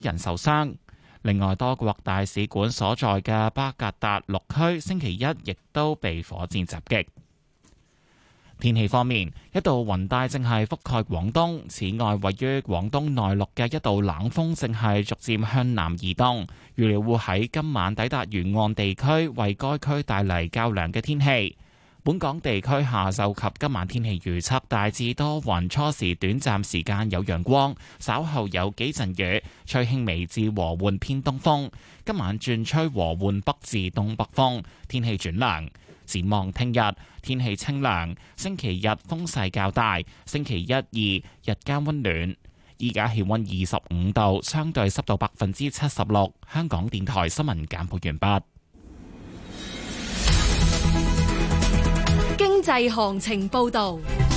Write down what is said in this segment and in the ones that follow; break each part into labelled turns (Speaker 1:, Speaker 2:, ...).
Speaker 1: 人受傷。另外，多國大使館所在嘅巴格達綠區星期一亦都被火箭襲擊。天氣方面，一道雲帶正係覆蓋廣東，此外，位於廣東內陸嘅一道冷鋒正係逐漸向南移動，預料會喺今晚抵達沿岸地區，為該區帶嚟較涼嘅天氣。本港地區下晝及今晚天氣預測大致多雲，初時短暫時間有陽光，稍後有幾陣雨，吹輕微至和緩偏東風。今晚轉吹和緩北至東北風，天氣轉涼。展望聽日天氣清涼，星期日風勢較大，星期一、二日間溫暖。依家氣溫25度，相對濕度76%。香港電台新聞簡報完畢。
Speaker 2: 經濟行情報道。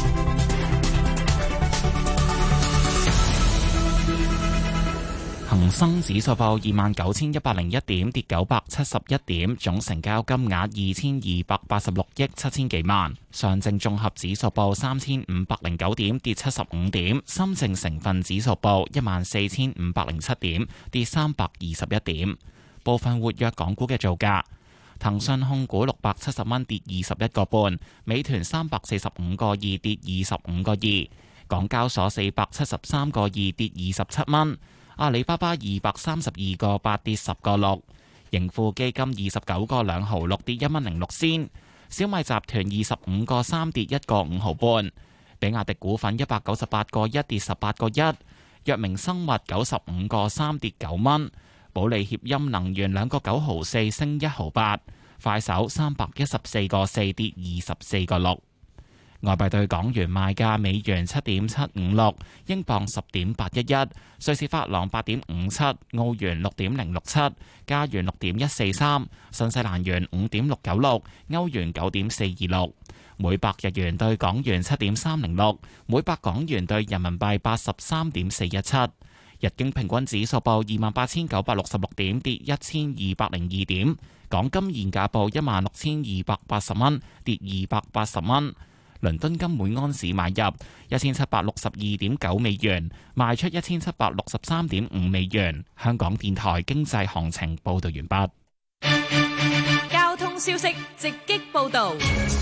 Speaker 1: 恒生指數報29,101點，跌971點，總成交金額2286億7千幾萬。上證綜合指數報3509點，跌75點。深證成分指數報14,507點，跌321點。部分活躍港股嘅造價：騰訊控股670蚊，跌21個半；美團345個2，跌25個2；港交所473個2，跌27蚊。阿里巴巴232個8，跌10個6，盈富基金29個2毫6，跌1蚊06仙，小米集團25個3，跌1個5毫半，比亞迪股份198個1，跌18個1，藥明生物95個3，跌9蚊，保利協鑫能源2個9毫4，升1毫8，快手314個4，跌24個6。外幣對港元賣價：美元7.756，英鎊10.811，瑞士法郎8.57，澳元6.067，加元6.143，新西蘭元5.696，歐元9.426，每百日元對港元7.306，每百港元對人民幣83.417。日經平均指數報28,966點，跌1,202點。港金現價報16,280蚊，跌280蚊。倫敦金每安士買入1762.9美元，賣出1763.5美元。香港電台經濟行情報道完
Speaker 2: 畢。交通消息直擊報道。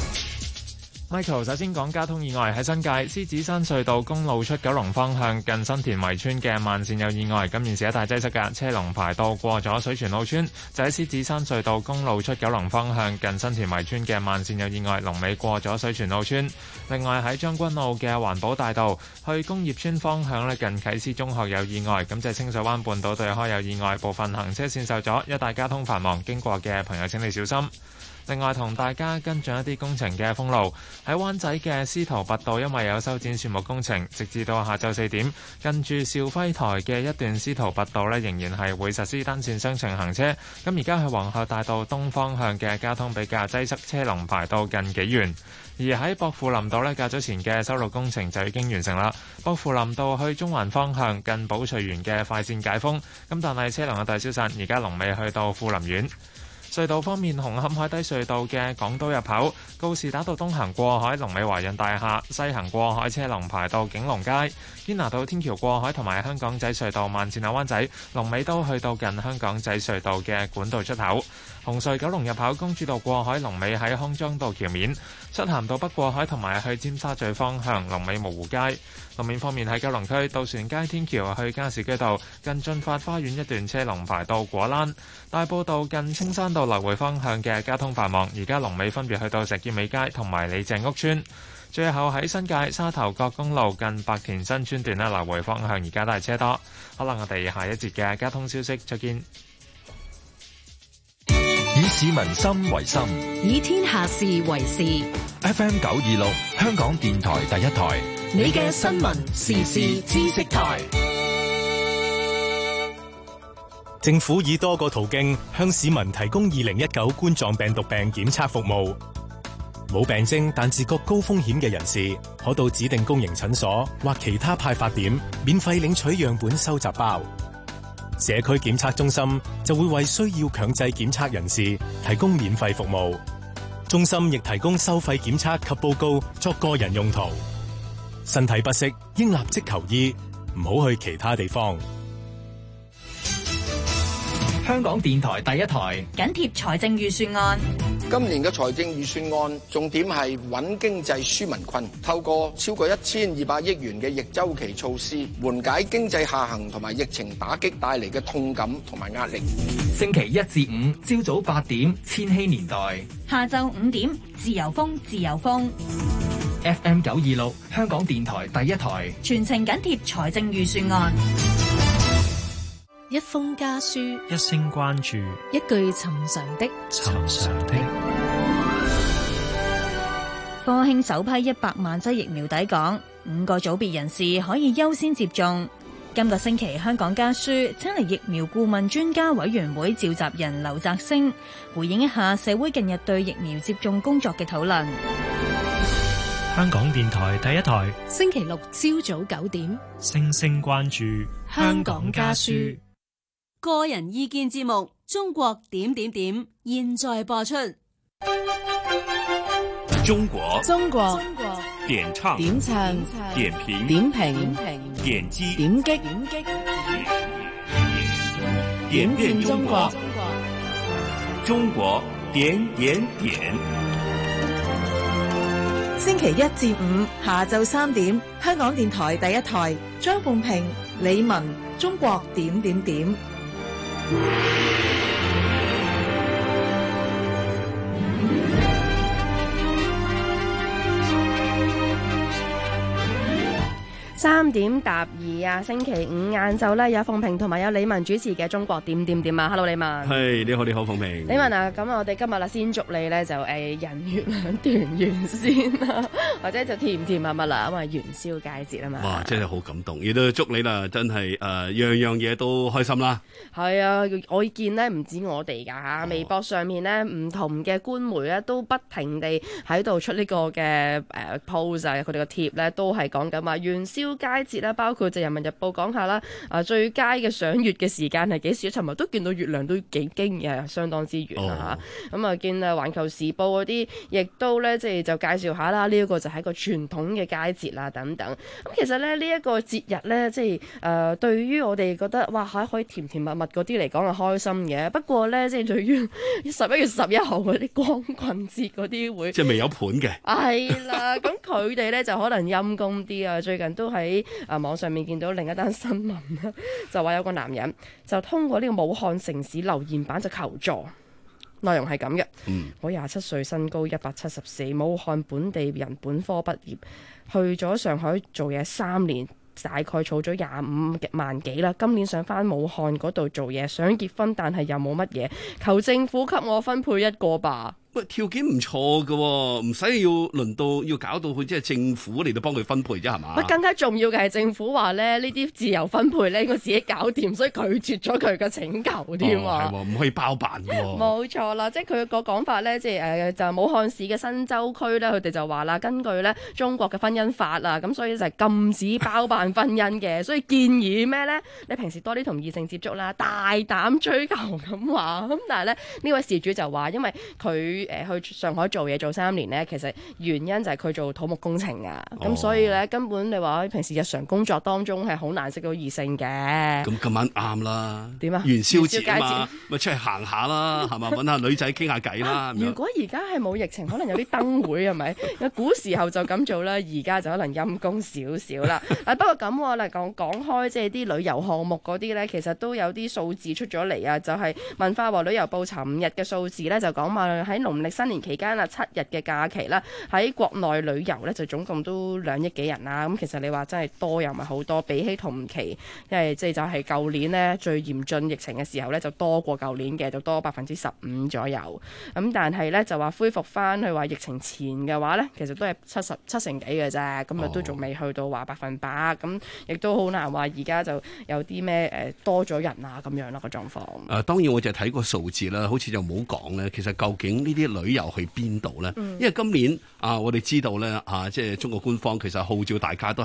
Speaker 3: Michael 首先講交通意外，喺新界獅子山隧道公路出九龍方向近新田圍村嘅慢線有意外，咁現時一帶擠塞嘅車龍排到過咗水泉澳村，就喺獅子山隧道公路出九龍方向近新田圍村嘅慢線有意外，龍尾過咗水泉澳村。另外喺將軍澳嘅環保大道去工業村方向咧，近啟思中學有意外，咁就係清水灣半島對開有意外，部分行車線受阻，一帶交通繁忙，經過嘅朋友請你小心。另外同大家跟進一啲工程嘅封路，喺灣仔嘅司徒拔道，因為有修剪樹木工程，直至到下晝4點，近住兆輝台嘅一段司徒拔道仍然係會實施單線雙程行車。咁而家去皇后大道東方向嘅交通比較擠塞，車龍排到近幾遠。而喺薄扶林道較早前嘅修路工程就已經完成啦。薄扶林道去中環方向近寶翠園嘅快線解封，咁但係車龍嘅大消散，而家龍尾去到富林苑。隧道方面，紅磡海底隧道嘅港島入口告士打道東行過海，龍尾華潤大廈；西行過海車龍排到景隆街。堅拿道天橋過海同埋香港仔隧道慢線灣仔龍尾都去到近香港仔隧道嘅管道出口。紅隧九龍入口公主道過海龍尾喺康莊道橋面。漆咸道北過海同埋去尖沙咀方向龍尾蕪湖街。路面方面喺九龍區渡船街天橋去加士居道近駿發花園一段車龍排到果欄。大埔道近青山道來回方向嘅交通繁忙，而家龍尾分別去到石硤尾街同埋李鄭屋村。最後喺新界沙頭角公路近白田新村段來回方向而家都係車多。好啦，我哋下一節嘅交通消息再見。
Speaker 4: 以市民心為心，
Speaker 2: 以天下事為事。
Speaker 4: FM 926香港電台第一台，
Speaker 2: 你嘅新聞時事知識台。
Speaker 5: 政府以多個途徑向市民提供2019冠狀病毒病檢測服務。冇病徵但自覺高風險嘅人士，可到指定公營診所或其他派發點免費領取樣本收集包。社區檢測中心就會為需要強制檢測人士提供免費服務。中心亦提供收費檢測及報告作個人用途。身體不適應立即求醫，唔好去其他地方。
Speaker 4: 香港電台第一台
Speaker 2: 緊貼財政預算案。
Speaker 6: 今年嘅財政預算案重點係穩經濟紓民困，透過超過1200億元嘅逆周期措施，緩解經濟下行同埋疫情打擊帶嚟嘅痛感同埋壓力。
Speaker 4: 星期1至5朝早8點，千禧年代，
Speaker 2: 下晝5點，自由風，自由風。
Speaker 4: FM 926，香港電台第一台，
Speaker 2: 全程緊貼財政預算案。
Speaker 7: 一封家書，
Speaker 8: 一聲關注，
Speaker 7: 一句尋常的。
Speaker 2: 科興首批100萬劑疫苗抵港，5個組別人士可以優先接種。今個星期香港家書請嚟疫苗顧問專家委員會召集人劉澤星回應一下社會近日對疫苗接種工作嘅討論。
Speaker 8: 香港電台第一台，
Speaker 7: 星期六朝早9點，
Speaker 8: 聲聲關注
Speaker 7: 香港家書。
Speaker 9: 個人意見節目《中國點點點》現在播出。
Speaker 10: 中國點唱點評點擊點遍中國，中國點。
Speaker 11: 星期1至5下晝3點，香港電台第一台，張鳳平、李文，中國點點點。
Speaker 12: 3點答2啊！星期5晏晝咧，有鳳平同埋有李文主持嘅《中國點點點》啊 ！Hello， 李文。
Speaker 13: 係，你好，你好，鳳平。
Speaker 12: 李文啊，咁我哋今日啦，先祝你咧就人月兩團圓先啦，或者就甜甜蜜蜜啦，因為元宵佳節啊嘛。
Speaker 13: 哇，真係好感動，亦都祝你啦，真係樣樣嘢都開心啦。
Speaker 12: 係啊，我見咧唔止我哋㗎嚇，微博上面咧唔同嘅官媒咧都不停地喺度出呢個嘅post 啊，佢哋個貼咧都係講緊話元宵佳節啦，包括就《人民日報》講下啦，最佳嘅賞月嘅時間係幾時？尋日都見到月亮都幾驚相當之圓啊嚇！咁啊見《環球時報》嗰啲，亦都咧即係就介紹下啦，呢一個就係一個傳統嘅佳節啦等等。咁其實咧呢一個節日咧，即係對於我哋覺得哇可以甜甜蜜蜜嗰啲嚟講係開心嘅。不過咧即係對於11月11號嗰啲光棍節嗰啲會，
Speaker 13: 即係未有盤嘅。
Speaker 12: 係啦，咁佢哋咧就可能陰公啲啊！最近都喺網上面見到另一單新聞啦，就話有個男人就通過呢個武漢城市留言板就求助，內容係咁嘅。我27歲，身高174，武漢本地人，本科畢業，去咗上海做嘢3年，大概儲咗25萬幾啦。今年想返武漢嗰度做嘢，想結婚，但係又冇乜嘢，求政府給我分配一個吧。
Speaker 13: 喂，條件唔錯㗎，唔使要輪到要搞到佢即係政府嚟到幫佢分配啫，係嘛？
Speaker 12: 更加重要嘅係政府話咧，呢啲自由分配咧，應該自己搞掂，所以拒絕咗佢嘅請求添啊！
Speaker 13: 係喎，唔可以包辦㗎喎。
Speaker 12: 冇錯啦，即係佢個講法咧，即係就武漢市嘅新洲區咧，佢哋就話啦，根據咧中國嘅婚姻法啊，咁所以就係禁止包辦婚姻嘅，所以建議咩咧？你平時多啲同異性接觸啦，大膽追求咁話。咁但係咧呢位事主就話，因為佢去上海做嘢做3年咧，其實原因就係佢做土木工程啊，咁所以咧根本你話平時日常工作當中係好難識到異性嘅。
Speaker 13: 咁今晚啱啦。點啊？元宵節啊嘛，咪出去行下啦，係嘛？揾下女仔傾下偈啦。
Speaker 12: 如果而家係冇疫情，可能有啲燈會係咪？古時候就咁做啦，而家就可能陰公少少啦。不過咁我嚟講開，即係啲旅遊項目嗰啲咧，其實都有啲數字出咗嚟啊，就係文化和旅遊部尋日嘅數字咧，就講話喺農曆新年期間啊，7日嘅假期啦，喺國內旅遊咧就總共都2億幾人啦。咁其實你話真係多又唔係好多，比起同期，因為即係就係舊年呢最嚴峻疫情嘅時候咧，就多過舊年嘅，就多15%左右。咁但係咧就話恢復翻去話疫情前嘅話咧，其實都係七成幾嘅啫。咁啊都仲未去到話100%。咁亦都好難話而家就有啲咩多咗人啊咁樣啦個狀況。
Speaker 13: 當然我就睇個數字啦，好似就冇講咧。其實究竟呢啲旅遊去邊度咧？因為今年我哋知道咧即係中國官方其實號召大家都係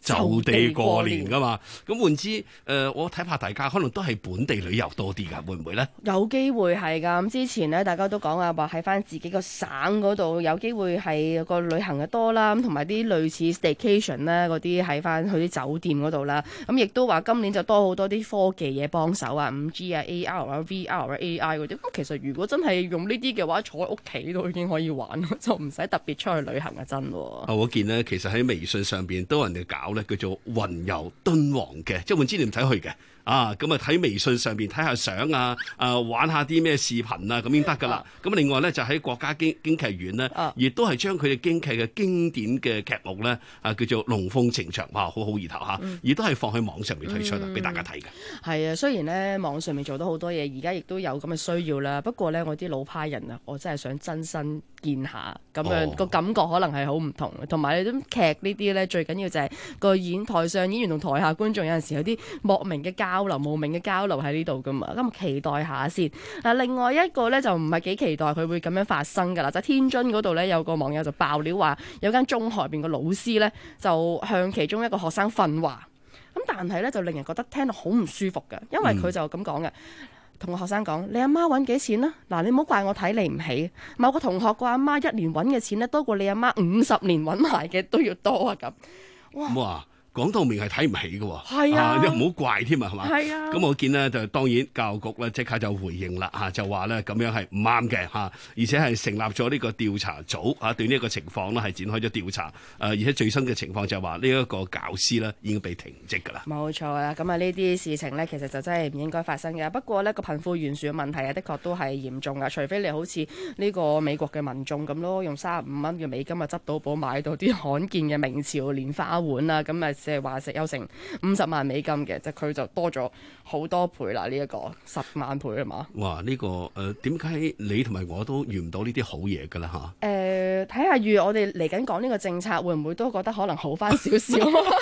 Speaker 13: 就地過年噶嘛。咁換之我睇怕大家可能都係本地旅遊多啲㗎，會唔會咧？
Speaker 12: 有機會係㗎。咁之前咧，大家都講啊，話喺翻自己個省嗰度有機會係個旅行嘅多啦，咁同埋啲類似 staycation 咧嗰啲喺翻去啲酒店嗰度啦。咁亦都話今年就多好多啲科技嘢幫手啊，5G 啊、AR 啊、VR 啊、AI 嗰啲。咁其實如果真係用呢啲嘅話，坐喺屋企都已經可以玩，就唔使特別出去旅行啊！真喎。
Speaker 13: 我見呢，其實喺微信上邊都有人哋搞咧，叫做雲遊敦煌嘅，即係換之你唔使去嘅。咁啊睇微信上邊睇下相啊，玩下啲咩視頻啊，咁已經得噶啦。咁另外咧就喺國家京劇院呢，亦都係將佢哋京劇嘅經典嘅劇目咧，叫做《龍鳳呈祥》，哇，好好意頭嚇，亦都係放喺網上面推出俾大家睇嘅。係
Speaker 12: 啊，雖然咧網上面做到好多嘢，而家亦都有咁嘅需要啦。不過咧，我啲老派人啊，我真係想真身見下，咁樣個感覺可能係好唔同。同埋你啲劇呢啲咧，最緊要就係個台上演員同台下觀眾有陣時有啲莫名嘅交流、無名嘅交流喺呢度噶嘛。咁期待下先。另外一個咧就唔係幾期待佢會咁樣發生噶啦。就天津嗰度咧有個網友就爆料話，有間中學入邊個老師咧就向其中一個學生訓話。咁但係咧就令人覺得聽到好唔舒服嘅，因為佢就咁講嘅。同個學生講：你阿媽揾幾錢啦？嗱，你唔好怪我睇你唔起。某個同學個阿媽1年揾嘅錢咧，多過你阿媽50年揾埋嘅都要多啊！咁
Speaker 13: 哇！講到明係睇唔起嘅喎，
Speaker 12: 係啊，
Speaker 13: 你唔好怪添啊，係嘛？
Speaker 12: 係啊。
Speaker 13: 咁我見呢，就當然教育局咧即刻就回應啦，就話咧咁樣係唔啱嘅，而且係成立咗呢個調查組對呢一個情況呢係展開咗調查，而且最新嘅情況就係話呢一個教師呢已經被停職㗎啦。
Speaker 12: 冇錯啦，咁啊呢啲事情呢，其實就真係唔應該發生嘅。不過呢個貧富懸殊嘅問題啊，的確都係嚴重㗎。除非你好似呢個美國嘅民眾咁咯，用35蚊嘅美金啊執到寶買到啲罕見嘅明朝蓮花碗啊，咁啊即係話有成50萬美金嘅，即係佢就多咗好多倍啦！呢一個10萬倍啊嘛。哇！
Speaker 13: 呢個點解你同埋我都遇唔到呢啲好嘢㗎啦嚇？
Speaker 12: 睇下預我哋嚟緊講呢個政策，會唔會都覺得可能好翻少少？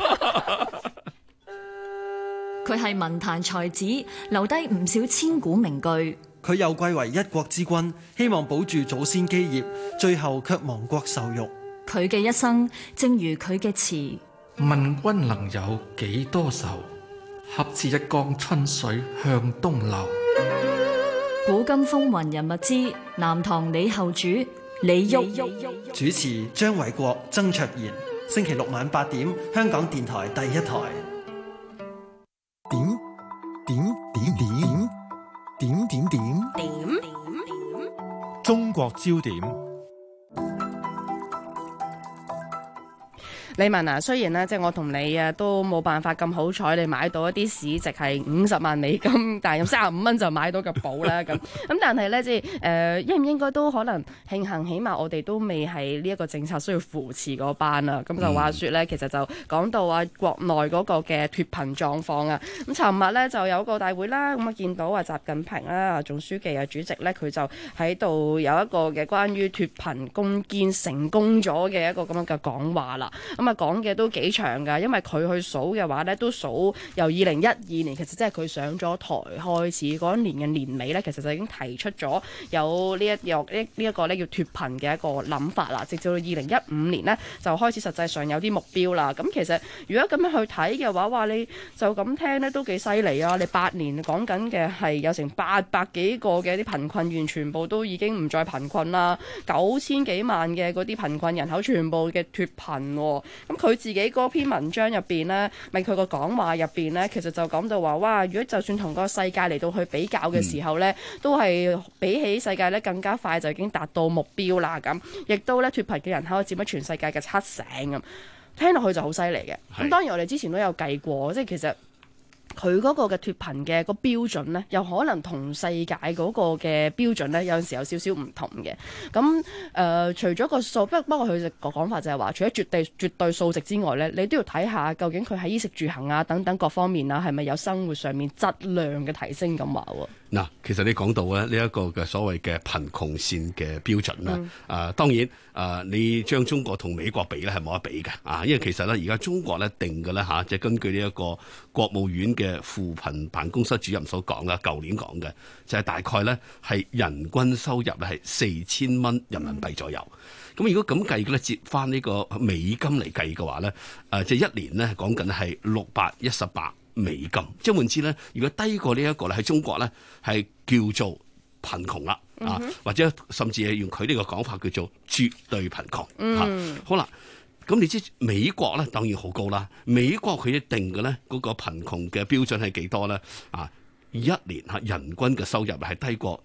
Speaker 14: 佢係文壇才子，留低唔少千古名句。
Speaker 15: 佢又貴為一國之君，希望保住祖先基業，最後卻亡國受辱。
Speaker 14: 佢嘅一生，正如佢嘅詞。
Speaker 16: 問君能有幾多愁？恰似一江春水向東流。
Speaker 14: 古今風雲人物之南唐李後主李煜。
Speaker 15: 主持張偉國、曾卓賢。星期六晚8點，香港電台第一台。
Speaker 11: 點
Speaker 17: 中國焦點。
Speaker 12: 李文啊，雖然呢，即係我同你啊都冇辦法咁好彩，你買到一啲市值係50萬美金，但係用35蚊就買到個寶啦咁。咁但係呢，即係應唔應該都可能慶幸，起碼我哋都未係呢一個政策需要扶持嗰班啊。咁就話說呢，其實就講到啊國內嗰個嘅脫貧狀況啊。咁尋日呢，就有個大會啦，咁啊見到啊習近平啦，總書記啊主席呢，佢就喺度有一個嘅關於脫貧攻堅成功咗嘅一個咁樣嘅講話啦。咁啊講嘅都幾長㗎，因為佢去數嘅話咧，都數由2012年，其實即係佢上咗台開始嗰一年嘅年尾咧，其實就已經提出咗有呢一個咧叫脫貧嘅一個諗法啦。直至到2015年呢，就開始實際上有啲目標啦。咁其實如果咁樣去睇嘅話，話你就咁聽咧都幾犀利啊！你8年講緊嘅係有成800幾個嘅啲貧困縣全部都已經唔再貧困啦，9000幾萬嘅嗰啲貧困人口全部嘅脫貧喎。咁佢自己嗰篇文章入邊呢，咪佢個講話入邊呢，其實就講到話，哇！如果就算同個世界嚟到去比較嘅時候呢，都係比起世界呢更加快就已經達到目標啦。咁亦都呢脫貧嘅人口佔咗全世界嘅70%咁，聽落去就好犀利嘅。咁當然我哋之前都有計過，即係其實佢嗰個嘅脫貧嘅個標準呢，又可能同世界嗰個嘅標準呢，有陣時有少少唔同嘅。咁除咗個數，不過佢個講法就係話，除咗絕對數值之外呢，你都要睇下究竟佢喺衣食住行啊等等各方面啊，係咪有生活上面質量嘅提升咁話喎。
Speaker 13: 嗱，其實你講到咧呢一個嘅所謂嘅貧窮線嘅標準啦，當然你將中國同美國比咧係冇得比嘅，因為其實咧而家中國咧定嘅咧即係根據呢一個國務院嘅嘅扶貧辦公室主任所講啦，舊年講嘅就係大概咧係人均收入係4000蚊人民幣左右。咁如果咁計嘅咧，折翻呢個美金嚟計嘅話咧，即係一年咧講緊係618美金。即係換之咧，如果低過呢一個咧，喺中國咧係叫做貧窮啦，或者甚至係用佢呢個講法叫做絕對貧窮。好啦。咁你知美國咧當然好高啦，美國佢定嘅咧嗰個貧窮嘅標準係幾多咧？一年人均嘅收入係低過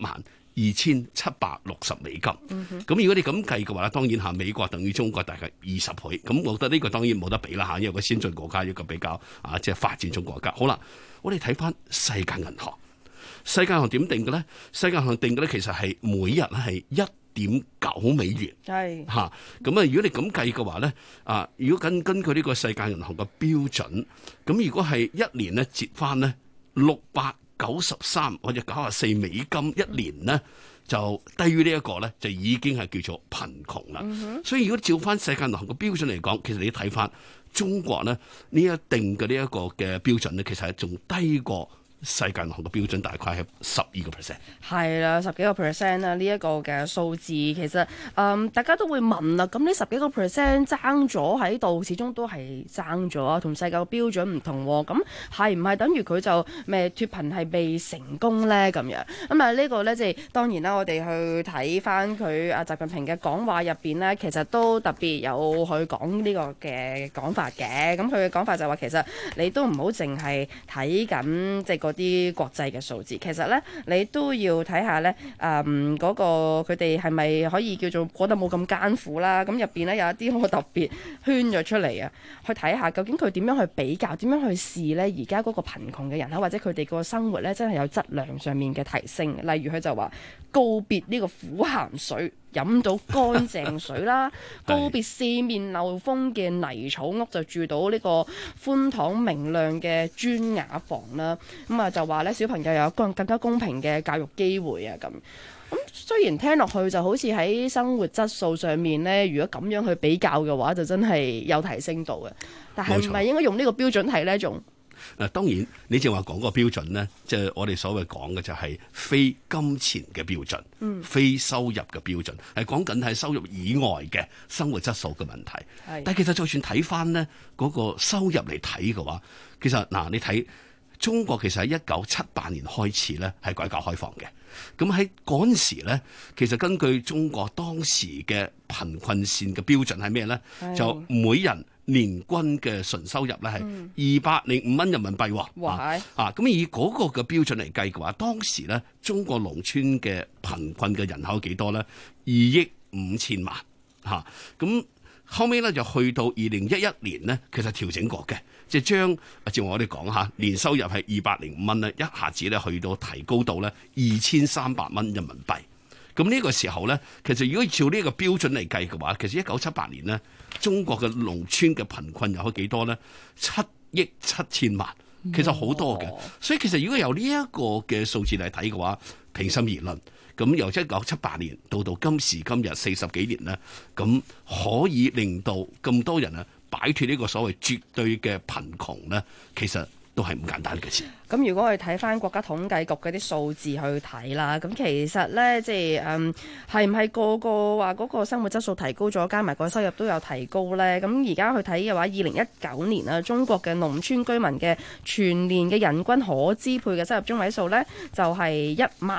Speaker 13: 12760美金。咁如果你咁計嘅話咧，當然美國等於中國大概20倍。咁我覺得呢個當然冇得比啦，因為個先進國家一個比較即係發展中國家。好啦，我哋睇翻世界銀行，世界銀行點定嘅咧？世界銀行定嘅咧其實係每日係1.9美元，係嚇咁啊！如果你咁計嘅話咧，如果根據呢個世界銀行嘅標準，咁如果係一年咧折翻咧693或者94美金一年咧，就低於呢一個咧，就已經係叫做貧窮啦。所以如果照翻世界銀行嘅標準嚟講，其實你睇翻中國咧呢一定嘅呢一個嘅標準咧，其實係仲低過世界銀行嘅標準，大概係12%。係啦，10幾個 percent 啦，呢一個嘅數字其實大家都會問啦。咁呢10幾個 percent 爭咗喺度，始終都係爭咗啊，同世界嘅標準唔同。咁係唔係等於佢就咩脫貧係未成功咧？咁樣咁呢個咧即係當然啦。我哋去睇翻佢習近平嘅講話入邊咧，其實都特別有去講呢個嘅講法嘅。咁佢嘅講法就話其實你都唔好淨係睇緊即係啲國際嘅數字，其實咧你都要睇下咧，嗰個佢哋係咪可以叫做過得冇咁艱苦啦？咁入邊咧有一啲我特別圈咗出嚟啊，去睇下究竟佢點樣去比較，點樣去試咧？而家嗰個貧窮嘅人口或者佢哋個生活咧，真係有質量上面嘅提升。例如佢就話告別呢個苦鹹水，飲到乾淨水啦，告別四面漏風嘅泥草屋，就住到呢個寬敞明亮嘅磚瓦房啦。就話咧小朋友有更加公平嘅教育機會啊。咁雖然聽落去就好似喺生活質素上面咧，如果咁樣去比較嘅話，就真係有提升到嘅。但係唔係應該用呢個標準睇呢？仲當然你正話講個標準咧，即係我哋所謂講嘅就係非金錢嘅標準，非收入嘅標準，係講緊喺收入以外嘅生活質素嘅問題。但係其實就算睇翻呢嗰個收入嚟睇嘅話，其實你睇。中國其實喺1978年開始咧係改革開放嘅，咁喺嗰陣時咧，其實根據中國當時嘅貧困線嘅標準係咩咧？就每人年均嘅純收入咧係205蚊人民幣喎。咁以嗰個嘅標準嚟計嘅話，當時咧中國農村嘅貧困嘅人口幾多咧？2億5千萬嚇。咁後尾咧就去到2011年咧，其實調整過嘅。即係將正話我哋講下年收入係205蚊咧，一下子咧去到提高到咧2300蚊人民幣。咁呢個時候咧，其實如果照呢個標準嚟計嘅話，其實1978年咧，中國嘅農村嘅貧困人口幾多咧？7億7千萬，其實好多嘅。所以其實如果由呢一個嘅數字嚟睇嘅話，平心而論，咁由1978年到今時今日40幾年咧，咁可以令到咁多人啊擺脫呢個所謂絕對嘅貧窮咧，其實都係唔簡單嘅事。
Speaker 12: 咁如果我哋睇翻國家統計局嗰啲數字去睇啦，咁其實咧即係係唔係個個話嗰個生活質素提高咗，加埋個收入都有提高咧？咁而家去睇嘅話，2019年啊，中國嘅農村居民嘅全年嘅人均可支配嘅收入中位數咧，就係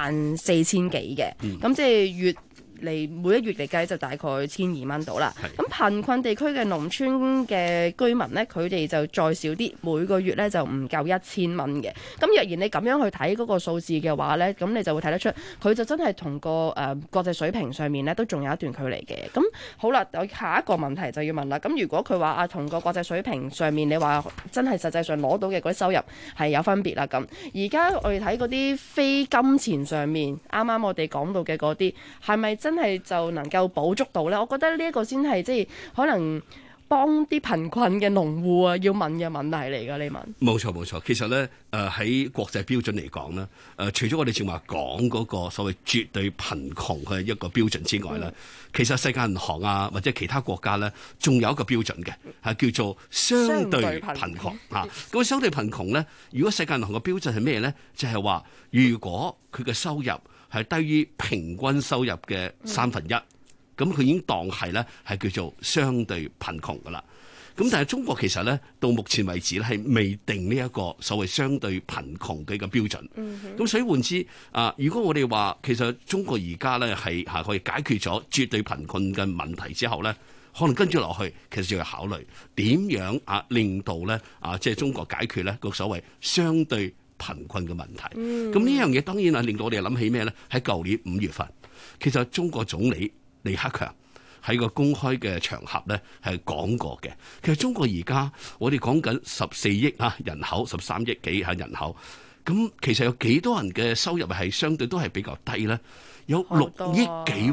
Speaker 12: 14000幾嘅。咁即係每一月嚟計就大概1200蚊到啦。咁貧困地區嘅農村嘅居民呢，佢哋就再少啲，每個月呢就唔夠1000蚊嘅。咁若然你咁樣去睇嗰個數字嘅話呢，咁你就會睇得出佢就真係同個國際水平上面呢都仲有一段距離嘅。咁好啦，我下一個問題就要問啦。咁如果佢話同個國際水平上面，你話真係實際上攞到嘅嗰啲收入係有分別啦。咁而家我哋睇嗰啲非金錢上面，啱啱我哋講到嘅嗰啲係咪真係就能夠補足到呢？我覺得呢一個先係即係可能幫啲貧困嘅農戶啊要問嘅問題嚟㗎，你問？
Speaker 13: 冇錯冇錯，其實咧喺國際標準嚟講咧，除咗我哋正話講嗰個所謂絕對貧窮嘅一個標準之外咧，其實世界銀行啊或者其他國家咧，仲有一個標準嘅，係叫做相對貧窮嚇。咁相對貧窮咧，如果世界銀行嘅標準係咩咧？就係話，如果佢嘅收入係低於平均收入嘅1/3，咁佢已經當係咧係叫做相對貧窮噶啦。咁但係中國其實咧到目前為止咧係未定呢一個所謂相對貧窮嘅一個標準。咁所以換之如果我哋話其實中國而家咧係可以解決咗絕對貧困嘅問題之後咧，可能跟住落去其實就要考慮點樣令到咧即係中國解決咧個所謂相對貧困嘅問題。咁呢樣嘢當然令到我哋諗起咩咧？喺舊年5月份，其實中國總理李克強喺個公開嘅場合咧係講過嘅。其實中國而家我哋講緊14億人口，13億幾人口，咁其實有幾多人嘅收入係相對都係比較低咧？有6億幾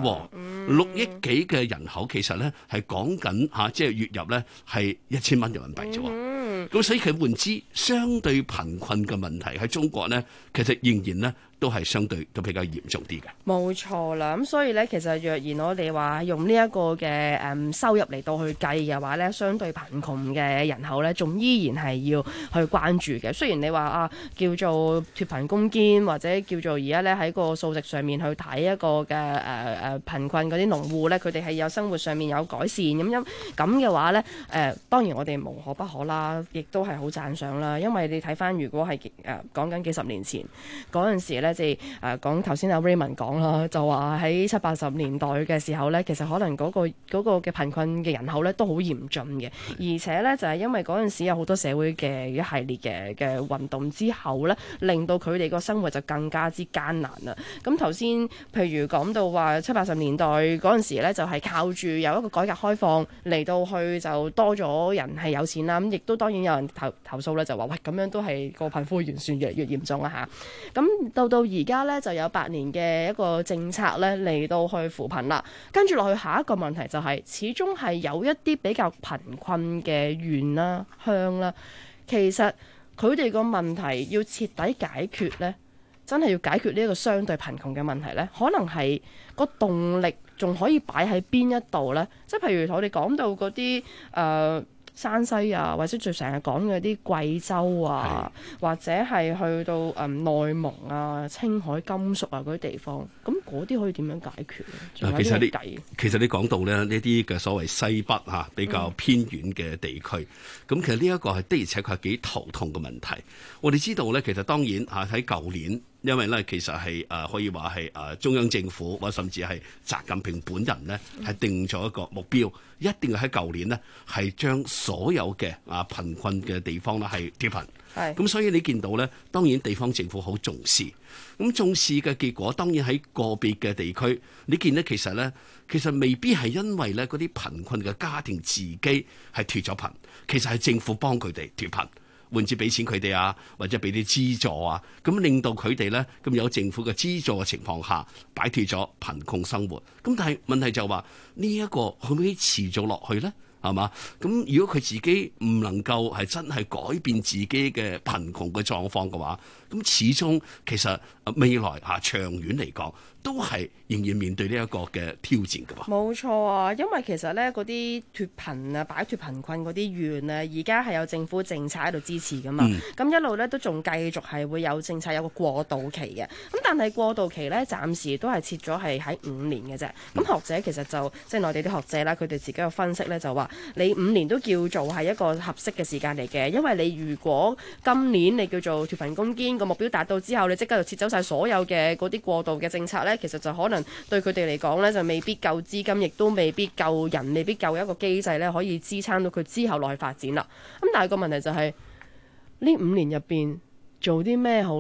Speaker 13: ，6億幾嘅人口其實咧係講緊即係月入咧係1000蚊人民幣啫。咁所以佢換之相對貧困嘅問題喺中國咧，其實仍然咧都係相對都比較嚴重啲嘅。
Speaker 12: 冇錯啦，咁所以咧，其實若然我哋話用呢一個嘅收入嚟到去計嘅話咧，相對貧窮嘅人口咧，仲依然係要去關注嘅。雖然你話叫做脫貧攻堅，或者叫做而家咧喺個數值上面去睇一個嘅貧困嗰啲農戶咧，佢哋係有生活上面有改善咁嘅話咧，當然我哋無可不可啦，亦都係好讚賞啦。因為你睇翻如果係講緊幾十年前嗰陣時咧。即係講頭先阿 Raymond 講啦，就話喺70、80年代嘅時候咧，其實可能嗰個嘅貧困嘅人口咧都好嚴峻嘅，而且咧就係因為嗰陣時有好多社會嘅一系列嘅運動之後咧，令到佢哋個生活就更加之艱難啦。咁頭先譬如講到話70、80年代嗰陣時咧，就係靠住有一個改革開放嚟到去就多咗人係有錢啦。咁亦都當然有人投訴咧，就話喂，咁樣都係個貧富懸殊越嚟越嚴重啊嚇。咁到而家咧就有8年嘅一個政策咧嚟到去扶貧啦，跟住落去下一個問題就係，始終係有一啲比較貧困嘅縣啦、鄉啦，其實佢哋個問題要徹底解決咧，真係要解決呢一個相對貧窮嘅問題咧，可能係個動力仲可以擺喺邊一度咧？即係譬如我哋講到嗰啲山西啊，或者最成日講嘅啲貴州啊，或者係去到內蒙啊、青海、甘肅啊嗰啲地方，咁嗰啲可以點樣解決咧？
Speaker 13: 其實你講到咧呢啲嘅所謂西北比較偏遠嘅地區，咁其實呢一個係的而且確係幾頭痛嘅問題。我哋知道咧，其實當然喺舊年。因為咧，其實係可以話係中央政府或者甚至係習近平本人呢，係定咗一個目標，一定要喺舊年呢，係將所有嘅貧困嘅地方呢係脫貧。咁所以你見到呢，當然地方政府好重視。咁重視嘅結果，當然喺個別嘅地區，你見呢其實未必係因為呢嗰啲貧困嘅家庭自己係脫咗貧，其實係政府幫佢哋脫貧。換至俾錢佢哋啊，或者俾啲資助啊，咁令到佢哋咧咁有政府嘅資助嘅情況下，擺脫咗貧窮生活。咁但係問題就話呢一個可唔可以持續落去咧？係嘛？咁如果佢自己唔能夠係真係改變自己嘅貧窮嘅狀況嘅話，咁始終其實未來長遠嚟講，都係仍然面對呢一個嘅挑戰㗎喎。
Speaker 12: 冇錯啊，因為其實咧嗰啲脫貧啊、擺脫貧困嗰啲縣啊，而家係有政府政策喺度支持㗎嘛。咁一路咧都仲繼續係會有政策有個過渡期嘅。咁但係過渡期咧，暫時都係設咗係喺5年嘅啫。咁學者其實就即係內地啲學者啦，佢哋自己嘅分析咧就話，你5年都叫做係一個合適嘅時間嚟嘅，因為你如果今年你叫做脫貧攻堅個目標達到之後，你即刻就撤走晒所有嘅嗰啲過渡嘅政策咧，其實就可能對佢哋嚟講咧就未必夠資金，亦都未必夠人，未必夠一個機制咧可以支撐到佢之後落去發展啦。咁但係個問題就係呢5年入邊做啲咩好咧？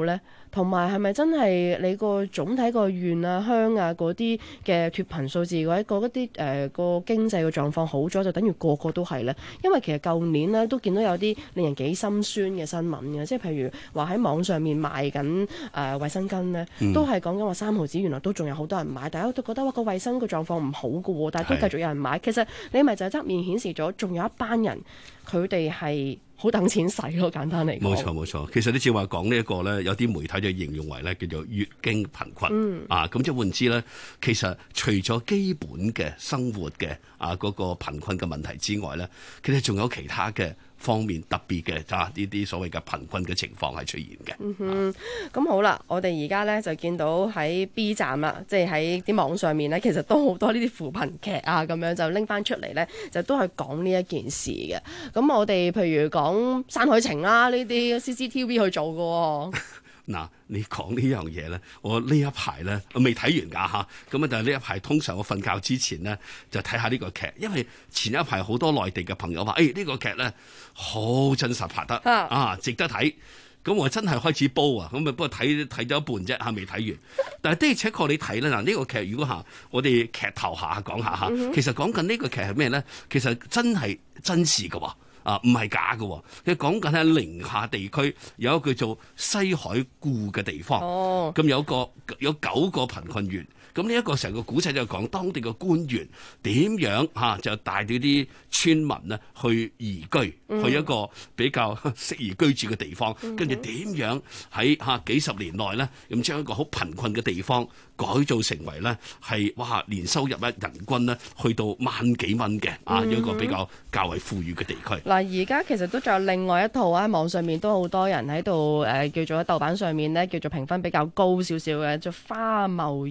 Speaker 12: 同埋係咪真係你個總體個縣啊鄉啊嗰啲嘅脫貧數字或者嗰一啲個經濟嘅狀況好咗，就等於個個都係咧？因為其實舊年呢，都見到有啲令人幾心酸嘅新聞嘅，即係譬如話喺網上面賣緊衛生巾呢，都係講緊話3毫紙，原來都仲有好多人買，大家都覺得話個衛生個狀況唔好㗎喎，但係都繼續有人買。其實你咪就係側面顯示咗，仲有一班人佢哋係好等錢使咯，簡單嚟講。
Speaker 13: 冇錯。其實你正話講呢一個咧，有啲媒體就形容為咧叫做月經貧困。咁即係換之咧，其實除咗基本嘅生活嘅嗰個貧困嘅問題之外咧，其實仲有其他嘅方面特別嘅呢啲所謂嘅貧困嘅情況係出現嘅。
Speaker 12: 咁好啦，我哋而家咧就見到喺 B 站啦，即係喺啲網上面咧，其實都好多呢啲扶貧劇啊，咁樣就拎翻出嚟咧，就都係講呢一件事嘅。咁我哋譬如講山海情啦，呢啲 CCTV 去做嘅喎。
Speaker 13: 嗱，你講呢樣嘢咧，我呢一排咧我未睇完㗎嚇，咁啊但係呢一排通常我瞓覺之前咧就睇下呢個劇，因為前一排好多內地嘅朋友話，呢個劇咧好真實拍得值得睇，咁我真係開始煲啊，咁啊不過睇咗一半啫未睇完，但係的而且確你睇咧嗱，呢個劇如果我哋劇頭下講下其實講緊呢個劇係咩咧？其實真係真事㗎喎。唔係假嘅，佢講緊喺寧夏地區有一個叫做西海固嘅地方，咁有9個貧困縣。咁呢一個成個古仔就講當地嘅官員點樣就帶住啲村民呢去移居，去一個比較適宜居住嘅地方，跟住點樣喺幾十年內呢，咁將一個好貧困嘅地方改造成為呢係年收入人均呢去到萬幾蚊嘅一個比較為富裕嘅地區。
Speaker 12: 嗱，而家其實都仲有另外一套喺網上面都好多人喺度叫做喺豆瓣上面呢，叫做評分比較高少少嘅，做花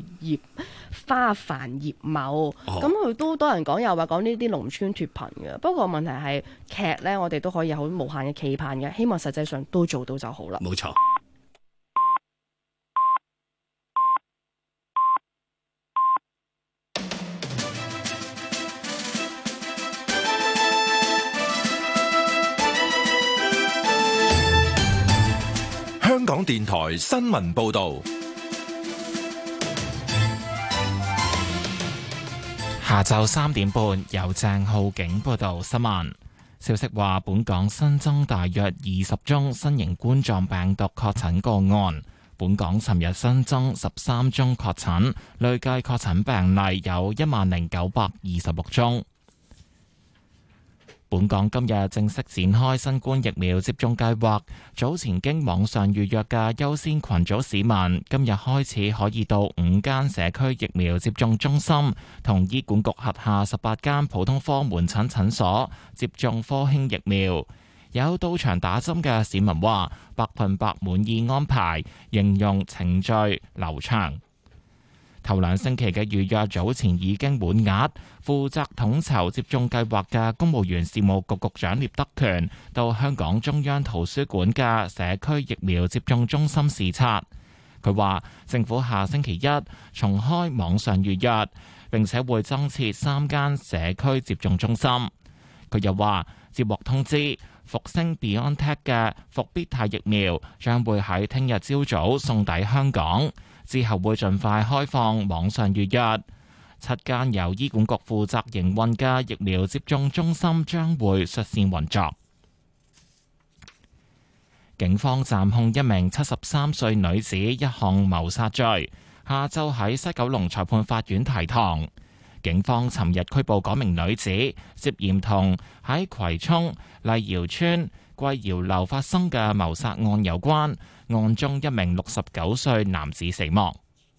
Speaker 12: 繁葉茂。咁佢都多人講，又話講呢啲農村脫貧嘅。不過問題係劇呢，我哋都可以有好無限嘅期盼嘅，希望實際上都做到就好啦。
Speaker 13: 冇錯。
Speaker 17: 香港電台新聞報導。
Speaker 1: 下晝3點半，由鄭浩景報道新聞。消息話，本港新增大約20宗新型冠狀病毒確診個案。本港尋日新增13宗確診，累計確診病例有10,926宗。本港今日正式展開新冠疫苗接種計劃，早前經網上預約嘅優先群組市民，今日開始可以到5間社區疫苗接種中心同醫管局轄下18間普通科門診診所接種科興疫苗。有到場打針嘅市民話100%滿意安排，形容程序流暢。頭2星期嘅預約早前已經滿額，負責統籌接種計劃嘅公務員事務局局長聶德權到香港中央圖書館嘅社區疫苗接種中心視察。佢話政府下星期一重開網上預約，並且會增設3間社區接種中心。佢又話接獲通知，復星 BioNTech 嘅復必泰疫苗將會喺聽日朝早送抵香港。之後會盡快開放網上預約，7間由醫管局負責營運嘅疫苗接種中心將會率先運作。警方暫控一名73歲女子一項謀殺罪，下晝喺西九龍裁判法院提堂。警方尋日拘捕嗰名女子，涉嫌同喺葵涌麗瑤村貴瑤樓發生嘅謀殺案有關。案中一名69歲男子死亡。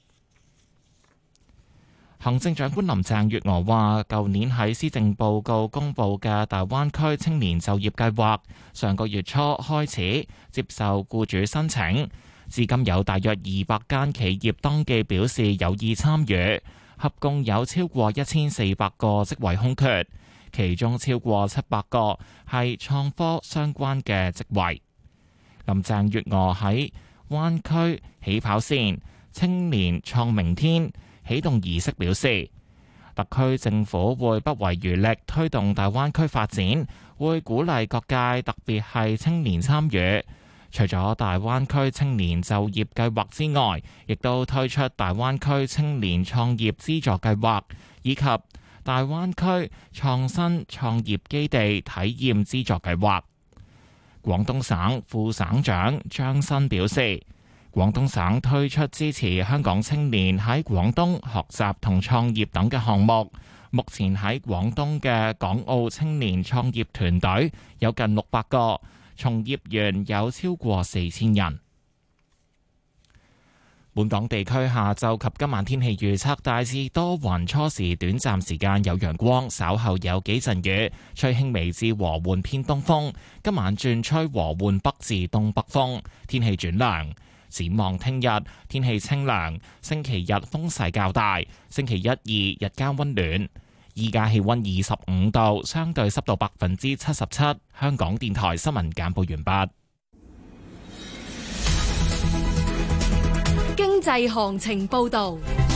Speaker 1: 行政長官林鄭月娥話，舊年喺施政報告公布嘅大灣區青年就業計劃，上個月初開始接受僱主申請，至今有大約200間企業登記表示有意參與，合共有超過1400個職位空缺，其中超過700個係創科相關嘅職位。林鄭月娥喺灣區起跑線青年創明天啟動儀式表示，特區政府會不遺餘力推動大灣區發展，會鼓勵各界，特別係青年參與， 除咗大灣區青年就業計劃之外，亦都推出大灣區青年創業資助計劃，以及大灣區創新創業基地體驗資助計劃。廣東省副省長張新表示，廣東省推出支持香港青年喺廣東學習同創業等嘅項目。目前喺廣東嘅港澳青年創業團隊有近600個。從業員有超過4000人。本港地區下晝及今晚天氣預測大致多雲，初時短暫時間有陽光，稍後有幾陣雨，吹輕微至和緩偏東風。今晚轉吹和緩北至東北風，天氣轉涼。展望聽日天氣清涼，星期日風勢較大，星期1、2日間溫暖。依家氣溫25度，相對濕度77%。香港電台新聞簡報完畢。
Speaker 7: 經濟行情報道。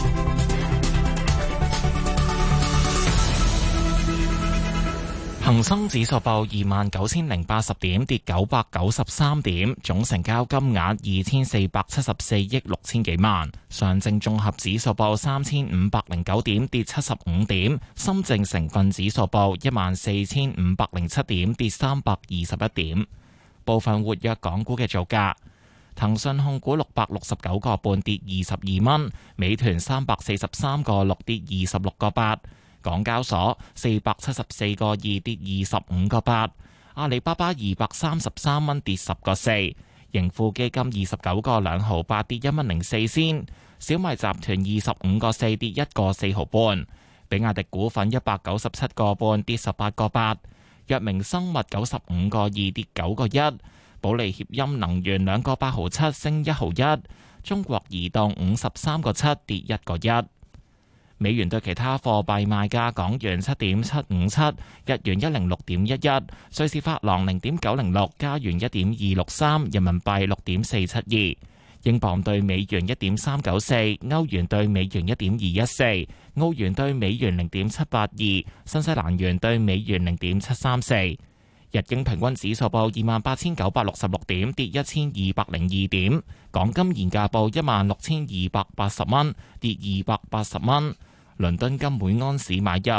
Speaker 1: 恒生指數報29,080點，跌993點，總成交金額2474億6千幾萬。上證綜合指數報3509點，跌75點。深證成分指數報14,507點，跌321點。部分活躍港股嘅造價：騰訊控股669個半，跌22蚊；美團343個6，跌26個8。港交所474個2，跌25個8，阿里巴巴233蚊，跌10個4，盈富基金29個2毫8，跌1蚊04仙，小米集團25個4，跌1個4毫半，比亞迪股份197個半，跌18個8，藥明生物95個2，跌9個1，保利協鑫能源2個8毫7，升1毫1，中國移動53個7，跌1個1。美元對其他貨幣賣價：港元7.757，日元106.11，瑞士法郎0.906，加元1.263，人民幣6.472，英鎊對美元1.394，歐元對美元1.214，澳元對美元0.782，新西蘭元對美元0.734。日經平均指數報28,966點，跌1202點。港金現價報16,280蚊，跌280蚊。倫敦金每安士買入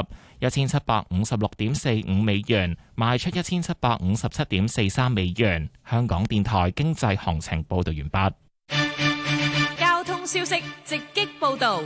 Speaker 1: 1756.45美元，賣出1757.43美元。香港電台經濟行情報道完畢。
Speaker 9: 交通消息直擊報道。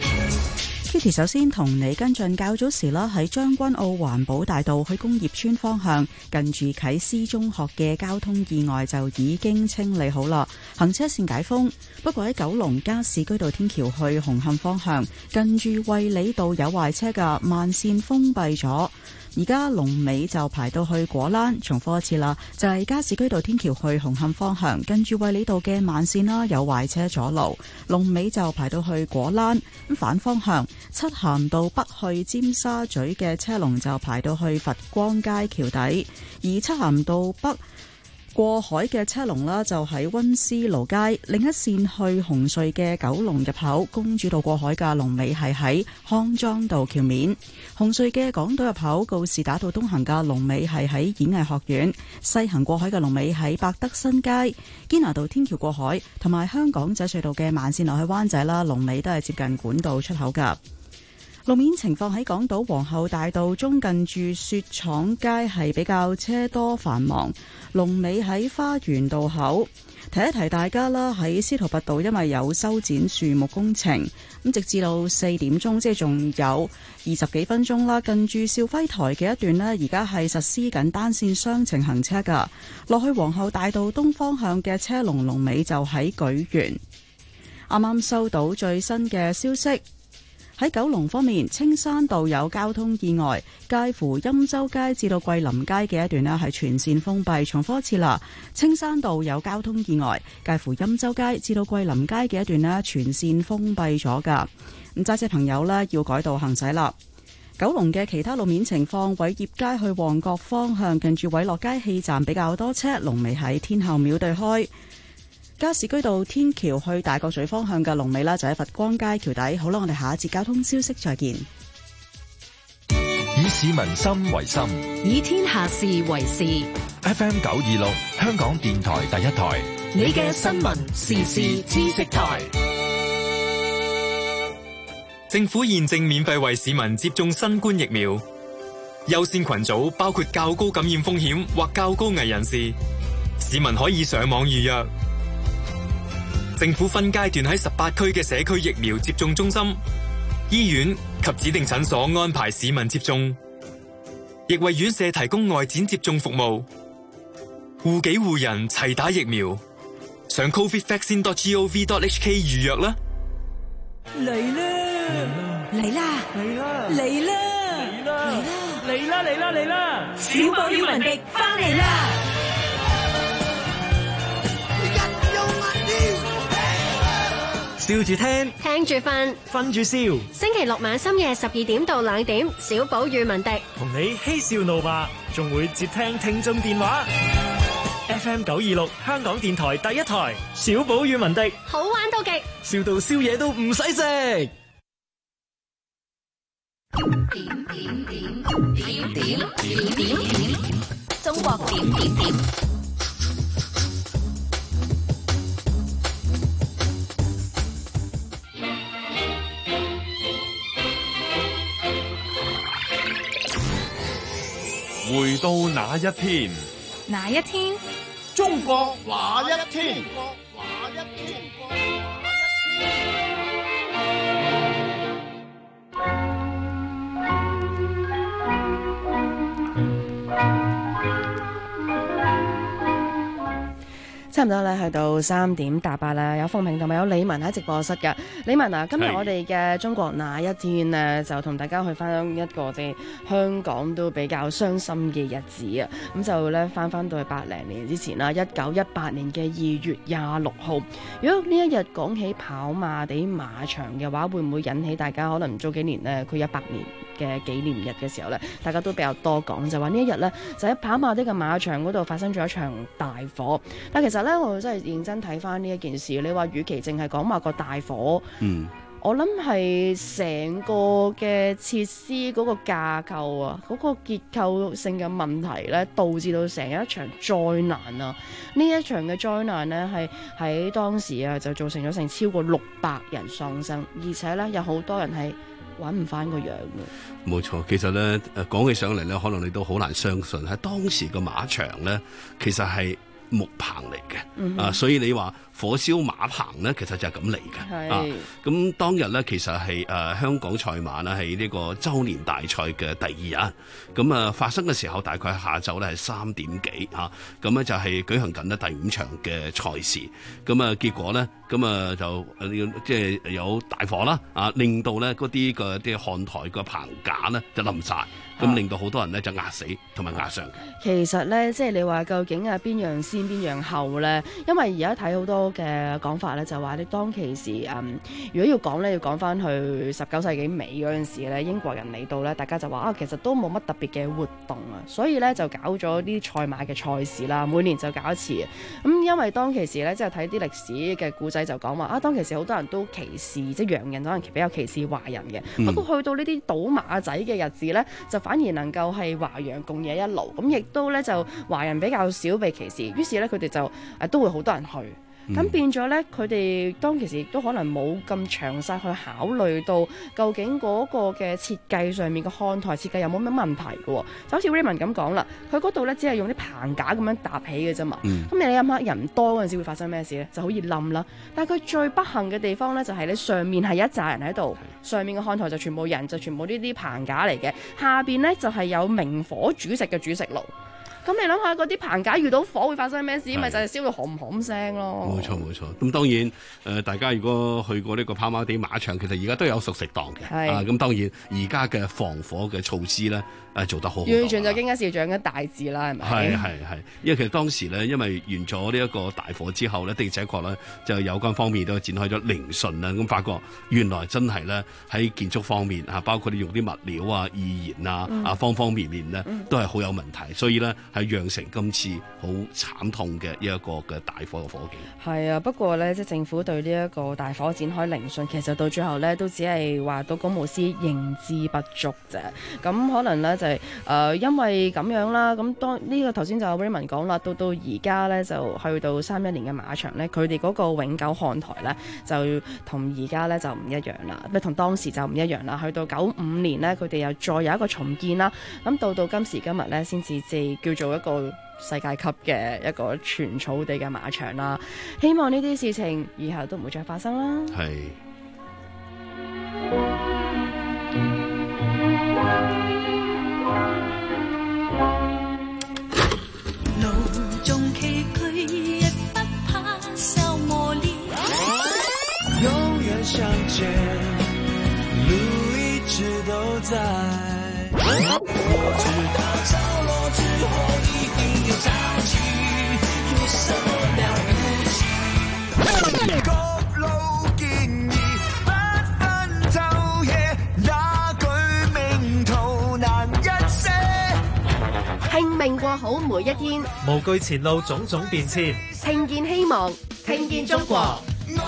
Speaker 18: Kitty 首先同你跟進較早時啦，喺將軍澳環保大道去工業村方向，近住啟思中學嘅交通意外就已經清理好啦，行車線解封。不過喺九龍加士居道天橋去紅磡方向，近住衛理道有壞車嘅慢線封閉咗。而家龍尾就排到去果欄，重複一次啦，就係加士居道天橋去紅磡方向，近住衛理道嘅慢線啦，有壞車阻路，龍尾就排到去果欄。咁反方向，漆咸道北去尖沙咀嘅車龍就排到去佛光街橋底，而漆咸道北過海嘅車龍啦，就喺溫思勞街。另一線去紅隧嘅九龍入口，公主道過海嘅龍尾係喺康莊道橋面。紅隧嘅港島入口，告士打道東行嘅龍尾係喺演藝學院。西行過海嘅龍尾喺百德新街。堅拿道天橋過海同埋香港仔隧道嘅慢線落去灣仔啦，龍尾都係接近管道出口噶。路面情況喺港島皇后大道中近住雪廠街係比較車多繁忙，龍尾喺花園道口。提一提大家啦，喺司徒拔道因為有修剪樹木工程，咁直至到4點鐘，即係仲有20幾分鐘啦。近住肇輝台嘅一段呢，而家係實施緊單線雙程行車噶。落去皇后大道東方向嘅車龍尾就喺舉園。啱啱收到最新嘅消息。喺九龍方面，青山道有交通意外，介乎欽州街至到桂林街嘅一段呢係全線封閉。重複一次啦，青山道有交通意外，介乎欽州街至到桂林街嘅一段呢全線封閉咗噶。咁揸車朋友呢要改道行駛啦。九龍嘅其他路面情況，偉業街去旺角方向，近住偉樂街氣站比較多車，龍尾喺天后廟對開。加士居道天橋去大角咀方向嘅龍尾啦，就喺佛光街橋底。好啦，我哋下一節交通消息再見。
Speaker 17: 以市民心為心，
Speaker 7: 以天下事為事。
Speaker 17: FM 926，香港電台第一台，
Speaker 19: 你嘅新聞時事知識台。
Speaker 20: 政府現正免費為市民接種新冠疫苗，優先群組包括較高感染風險或較高危人士，市民可以上網預約。政府分階段喺18區嘅社區疫苗接種中心、醫院及指定診所安排市民接種，亦為院舍提供外展接種服務。護己護人齊打疫苗，上 covidvaccine.gov.hk 預約啦。
Speaker 19: 嚟啦！嚟啦！嚟啦！嚟啦！嚟啦！嚟啦！嚟啦！小寶與文迪翻嚟啦！
Speaker 21: 笑住聽，
Speaker 22: 聽住瞓，
Speaker 21: 瞓住笑。
Speaker 22: 星期六晚深夜12點到2點，小寶與文迪
Speaker 21: 同你嬉笑怒罵，仲會接聽聽眾電話。FM 926香港電台第一台，小寶與文迪
Speaker 22: 好玩到極，
Speaker 21: 笑到宵夜都唔使食。
Speaker 2: 中國點點點。
Speaker 23: 回到那一天，
Speaker 2: 哪一天？
Speaker 23: 中國那一天。
Speaker 12: 差唔多咧，去到3點搭8啦，有鳳平同埋有李文喺直播室㗎。李文啊，今日我哋嘅中國那一天呢，就同大家去翻一個即係香港都比較傷心嘅日子啊。咁就咧翻到去80年之前啦，1918年嘅2月26號。如果呢一日講起跑馬地馬場嘅話，會唔會引起大家可能早幾年呢，佢100年嘅紀念日嘅時候呢，大家都比較多講，就話呢一日呢，就喺跑馬地嘅馬場嗰度發生咗一場大火。但其實呢，我真係認真睇翻呢一件事，你話與其淨係講話個大火，我諗係成個嘅設施嗰個架構啊，嗰個結構性嘅問題呢，導致到成一場災難啊！呢一場嘅災難呢，係喺當時啊，就造成咗成超過600人喪生，而且呢，有好多人係揾唔翻個樣嘅。
Speaker 13: 冇錯，其實咧講起上嚟咧，可能你都好難相信喺當時個馬場咧，其實係木棚嚟嘅，所以你話火燒馬棚咧，其實就係咁嚟嘅。咁當日咧，其實係香港賽馬啦，係呢個週年大賽嘅第2日。咁發生嘅時候，大概下晝咧係3點幾嚇，咁咧就係舉行緊咧第5場嘅賽事。咁結果咧，咁就即係有大火啦，令到咧嗰啲看台個棚架咧就冧晒，咁令到好多人咧就壓死同埋壓傷嘅。
Speaker 12: 其實咧，即係你話究竟係邊樣先邊樣後咧？因為而家睇好多嘅講法咧，就話你當其時如果要講咧，要講翻去19世紀尾嗰陣時咧，英國人嚟到咧，大家就話其實都冇乜特別嘅活動啊，所以咧就搞咗啲賽馬嘅賽事啦，每年就搞一次。咁因為當其時咧，即係睇啲歷史嘅故仔就講話當其時好多人都歧視，即係洋人可能比較歧視華人嘅。不過去到呢啲賭馬仔嘅日子咧，就反而能夠係華洋共冶一爐，咁亦都咧就華人比較少被歧視，於是咧佢哋就都會好多人去。咁變咗咧，佢哋當其時亦都可能冇咁詳細去考慮到究竟嗰個嘅設計上面嘅看台設計有冇乜問題嘅喎。就好似 Raymond 咁講啦，佢嗰度咧只係用啲棚架咁樣搭起嘅啫嘛。咁你諗下人多嗰陣時會發生咩事咧？就好易冧啦。但係佢最不幸嘅地方咧，就係你上面係一紮人喺度，上面嘅看台就全部人，就全部呢啲棚架嚟嘅，下邊咧就係有明火煮食嘅煮食爐。咁你諗下嗰啲棚架遇到火會發生咩事？咪就係燒到轟轟聲咯。
Speaker 13: 冇錯冇錯。咁當然大家如果去過呢個跑馬地馬場，其實而家都有熟食檔嘅。咁當然而家嘅防火嘅措施咧做得好好。完
Speaker 12: 全就經家少長嘅大字啦，係咪？
Speaker 13: 係。因為其實當時咧，因為完咗呢一個大火之後咧，的而且確咧就有關方面都展開咗聆訊啦。咁發覺原來真係咧喺建築方面包括你用啲物料意燃方方面面咧都係好有問題，所以咧係釀成今次好慘痛嘅一個嘅大火嘅火警。
Speaker 12: 係啊，不過呢，即係政府對呢一個大火展開聆訊，其實到最後呢，都只係話到公務司認知不足啫。咁可能呢，就係因為咁樣啦。咁當呢個頭先就 Raymond 講啦，到而家呢，就去到31年嘅馬場呢，佢哋嗰個永久看台呢，就同而家呢就唔一樣啦，同當時就唔一樣啦。去到95年呢，佢哋又再有一個重建啦。咁到今時今日呢，先至即係叫做一個世界級嘅一個全草地嘅馬場啦。希望呢啲事情以後都唔會再發生啦。
Speaker 13: 係。
Speaker 19: 路中崎嶇，亦不怕受磨練。
Speaker 3: 永遠相見，路一直都在。我知道潮落之後一定有潮起，有什麼了不起？各路建議不分晝夜，也舉命途難一些。
Speaker 22: 拼命過好每一天，
Speaker 21: 無懼前路種種變遷，
Speaker 22: 聽見希望，聽見中國。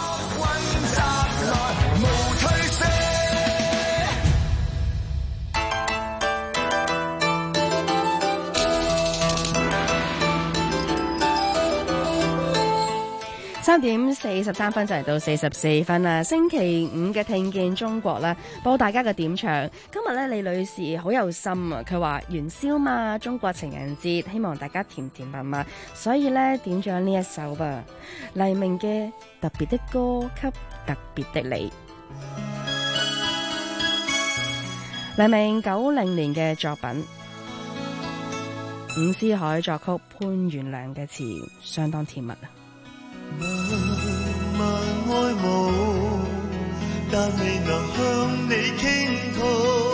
Speaker 12: 3點43分就嚟到44分啦。星期五嘅聽見中國咧，報大家嘅點唱。今日咧，李女士好有心啊！佢話元宵嘛，中國情人節，希望大家甜甜蜜蜜，所以咧點咗呢一首吧。黎明嘅特別的歌給特別的你。黎明90年嘅作品，伍思凱作曲，潘源良嘅詞，相當甜蜜啊！
Speaker 3: 默默愛慕，但未能向你傾吐，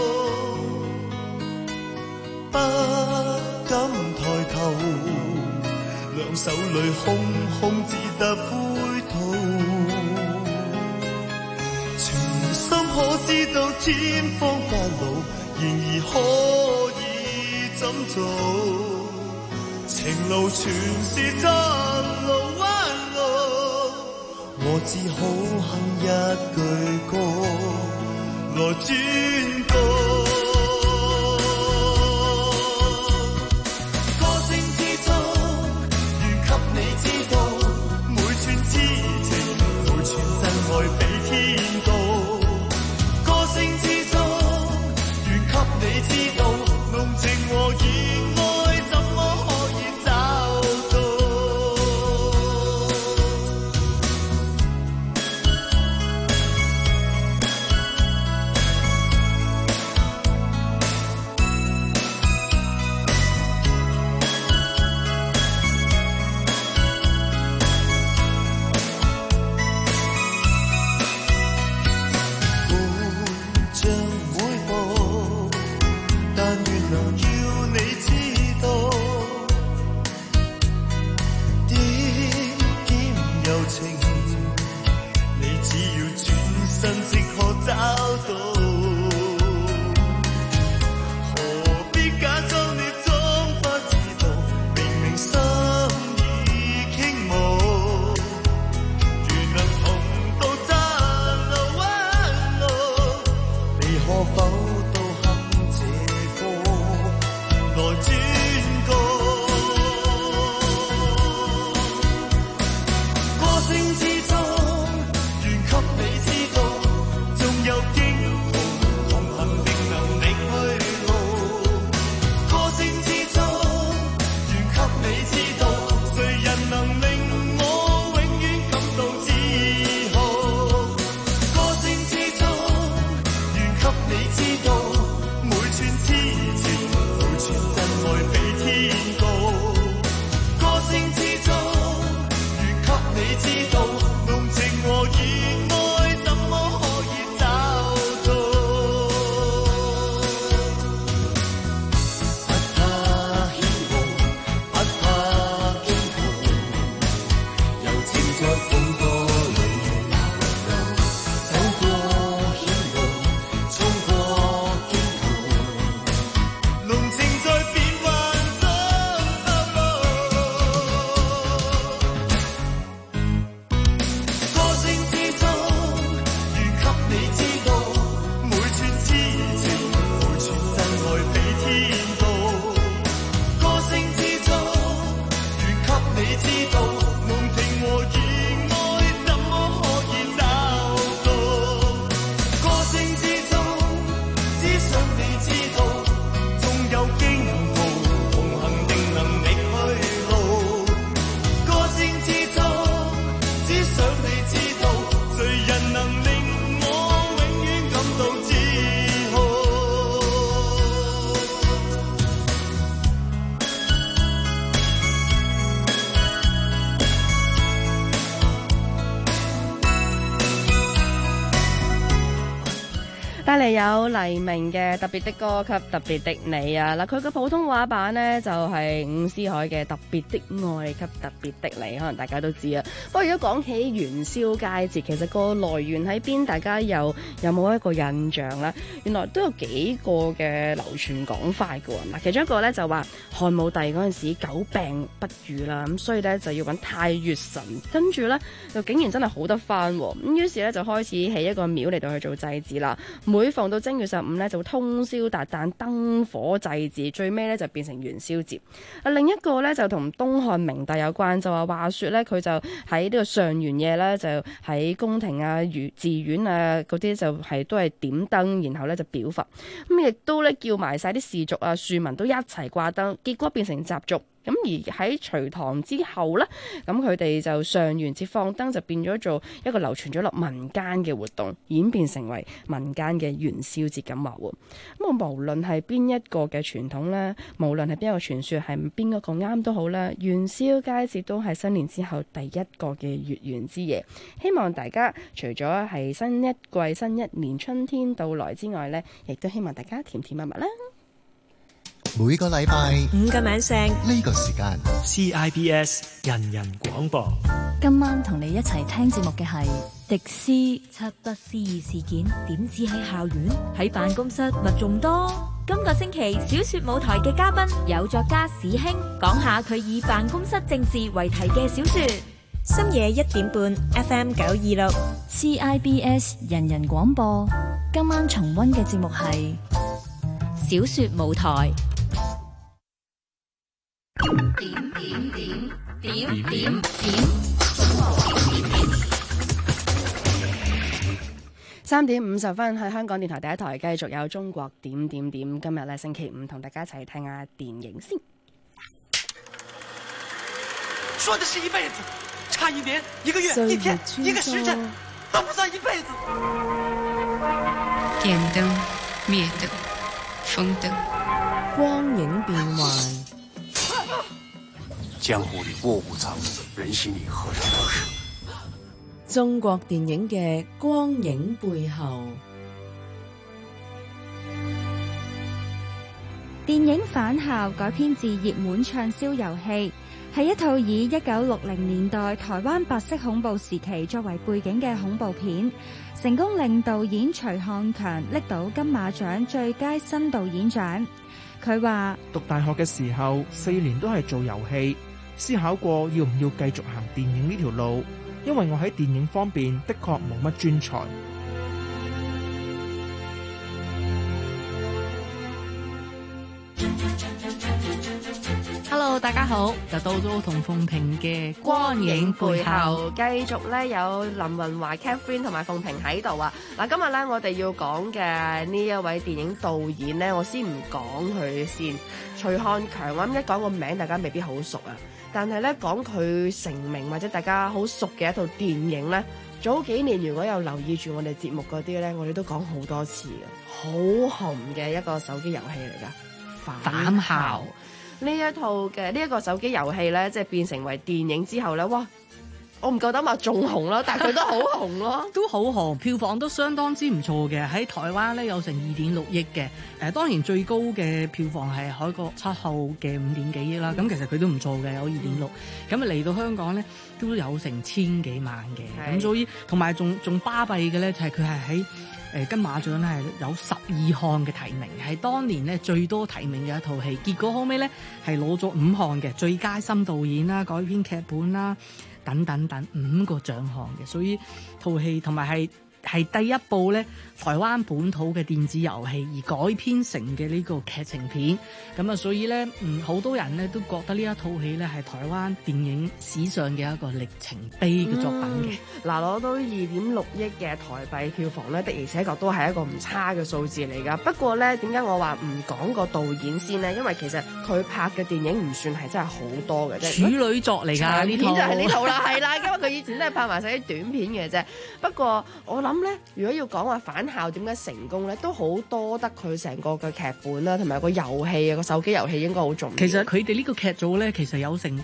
Speaker 3: 不敢抬頭，兩手裏空空只得灰土。情深可知道天荒不老，然而可以怎做？情路全是窄路彎路，我只好哼一句歌來轉告。歌聲之中，願給你知道，每寸痴情，每寸真愛比天高。歌聲之中，願給你知道，濃情和熱愛。
Speaker 12: 帶嚟有黎明嘅特別的歌給特別的你啊！嗱，佢嘅普通話版呢，就係伍思凱嘅特別的愛給特別的你，可能大家都知啊。不過如果講起元宵佳節，其實個來源喺邊，大家有冇一個印象咧？原來都有幾個嘅流傳講法嘅喎。嗱，其中一個咧就話漢武帝嗰陣時久病不愈啦，咁所以咧就要揾太乙神，跟住咧就竟然真係好得翻喎。咁於是咧就開始起一個廟嚟到去做祭祀啦。每逢到正月15咧，就會通宵達旦燈火祭祀，最尾咧就變成元宵節。另一個咧就同東漢明帝有關，就話說咧佢就喺呢個上元夜咧，就喺宮廷啊、寺院啊嗰啲就係都係點燈，然後咧就表佛，咁亦都咧叫埋晒啲士族啊、庶民都一齊掛燈，結果變成習俗。咁而喺隋唐之後呢，咁佢哋就上元節放燈就變咗做一個流傳咗落民間嘅活動，演變成為民間嘅元宵節咁話喎。咁無論係邊一個嘅傳統呢，無論係邊一個傳說係邊一個啱都好啦，元宵佳節都係新年之後第一個嘅月圓之夜。希望大家除咗係新一季、新一年春天到來之外呢，亦都希望大家甜甜蜜蜜啦。
Speaker 4: 每個禮拜
Speaker 19: 5個晚上
Speaker 4: 呢個時間
Speaker 21: CIBS 人人廣播。
Speaker 14: 今晚同你一齊聽節目嘅係迪斯。
Speaker 5: 七不思議事件點止喺校園，喺辦公室咪仲多。今個星期小說舞台嘅嘉賓有作家史興，講下佢以辦公室政治為題嘅小說。
Speaker 19: 深夜1點半 FM 926
Speaker 14: CIBS 人人廣播。今晚重溫嘅節目係
Speaker 5: 小說舞台。
Speaker 12: 3點50分喺香港電台第一台，繼續有中國點點點。今日咧星期五，同大家一齊聽下電影先。
Speaker 6: 說的是一輩子，差一年、一個月、一天、一個時辰，都不算一輩子。
Speaker 24: 點燈、滅燈、封燈，
Speaker 11: 光影變幻。
Speaker 6: 江湖裏臥虎藏龍，人心裏何嘗不是？
Speaker 11: 中國電影嘅光影背後。
Speaker 25: 電影《返校》改編自熱門暢銷遊戲，係一套以1960年代台灣白色恐怖時期作為背景嘅恐怖片，成功令導演徐漢強拎到金馬獎最佳新導演獎。佢話：
Speaker 26: 讀大學嘅時候4年都係做遊戲，思考過要唔要繼續行電影呢條路，因為我喺電影方面的確冇乜專才。
Speaker 27: Hello， 大家好，就到咗同鳳萍嘅光影背後，
Speaker 12: 繼續咧有林雲華、Catherine 同埋鳳萍喺度啊！嗱，今日咧我哋要講嘅呢一位電影導演咧，我先唔講佢先。徐漢強，我諗一講個名，大家未必好熟啊。但係咧講佢成名或者大家好熟嘅一套電影咧，早幾年如果有留意住我哋節目嗰啲咧，我哋都講好多次嘅，好紅嘅一個手機遊戲嚟㗎，返校。呢一套嘅呢一個手機遊戲咧，即係變成為電影之後咧，哇！我唔夠膽話仲紅啦，但係佢都好紅咯，
Speaker 27: 都好紅，票房都相當之唔錯嘅。喺台灣咧有成2.6億嘅，當然最高嘅票房係《海角7號》嘅5點幾億啦。咁其實佢都唔錯嘅，有2.6。咁啊嚟到香港咧都有成千幾萬嘅。咁所以同埋仲巴閉嘅咧，就係佢係喺金馬獎咧係有12項嘅提名，係當年咧最多提名嘅一套戲。結果後尾咧係攞咗5項嘅最佳新導演啦、改編劇本啦等等等5個獎項嘅，所以套戲同埋係第一部咧台灣本土嘅電子遊戲而改編成嘅呢個劇情片，咁啊所以咧好多人咧都覺得呢一套戲咧係台灣電影史上嘅一個里程碑嘅作品嘅。
Speaker 12: 嗱，攞到2.6億嘅台幣票房咧，的而且確都係一個唔差嘅數字嚟㗎。不過咧，點解我話唔講個導演先呢？因為其實佢拍嘅電影唔算係真係好多嘅啫，
Speaker 27: 處女作嚟㗎呢套，
Speaker 12: 片就係呢套啦，係啦，因為佢以前都係拍埋晒啲短片嘅啫。不過我諗諗咧，如果要講話返校點解成功咧，都好多得佢成個嘅劇本啦，同埋個遊戲啊，個手機遊戲應該好重要。
Speaker 27: 其實佢哋呢個劇組咧，其實有成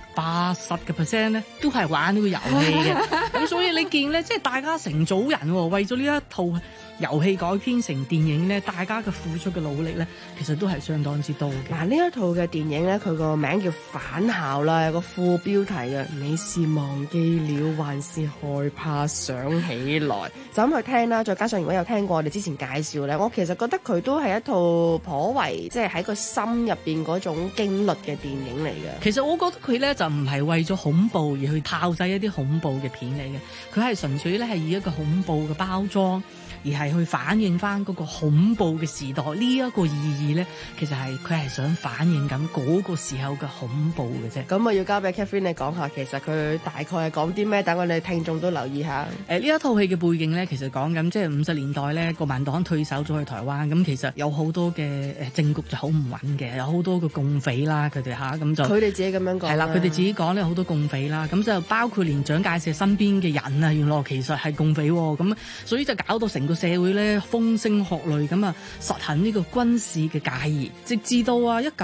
Speaker 27: 80%咧，都係玩呢個遊戲嘅。咁所以你見咧，即係大家成組人喎，為咗呢一套遊戲改編成電影咧，大家嘅付出嘅努力咧，其實都係相當之多嘅。
Speaker 12: 嗱，呢一套嘅電影咧，佢個名叫返校啦，有個副標題嘅，你是忘記了還是害怕想起來？就咁去聽啦。再加上如果有聽過我哋之前介紹咧，我其實覺得佢都係一套頗為即係喺個心入邊嗰種經歷嘅電影嚟嘅。
Speaker 27: 其實我覺得佢咧就唔係為咗恐怖而去炮製一啲恐怖嘅片嚟嘅，佢係純粹咧係以一個恐怖嘅包裝，而係去反映翻嗰個恐怖嘅時代呢一個意義咧，其實係佢係想反映緊嗰個時候嘅恐怖嘅啫。
Speaker 12: 咁我要交俾 Catherine 你講下，其實佢大概係講啲咩？等我哋聽眾都留意下。
Speaker 27: 呢一套戲嘅背景咧，其實講緊即係50年代咧，國民黨退守咗去台灣，咁其實有好多嘅政局就好唔穩嘅，有好多嘅共匪啦，佢哋嚇咁就
Speaker 12: 佢哋自己咁樣講。
Speaker 27: 係啦，佢哋自己講咧好多共匪啦，咁就包括連蔣介石身邊嘅人啊，原來其實係共匪喎，咁所以就搞到成個社會咧風聲鶴唳咁啊，實行呢個軍事嘅戒嚴，直至到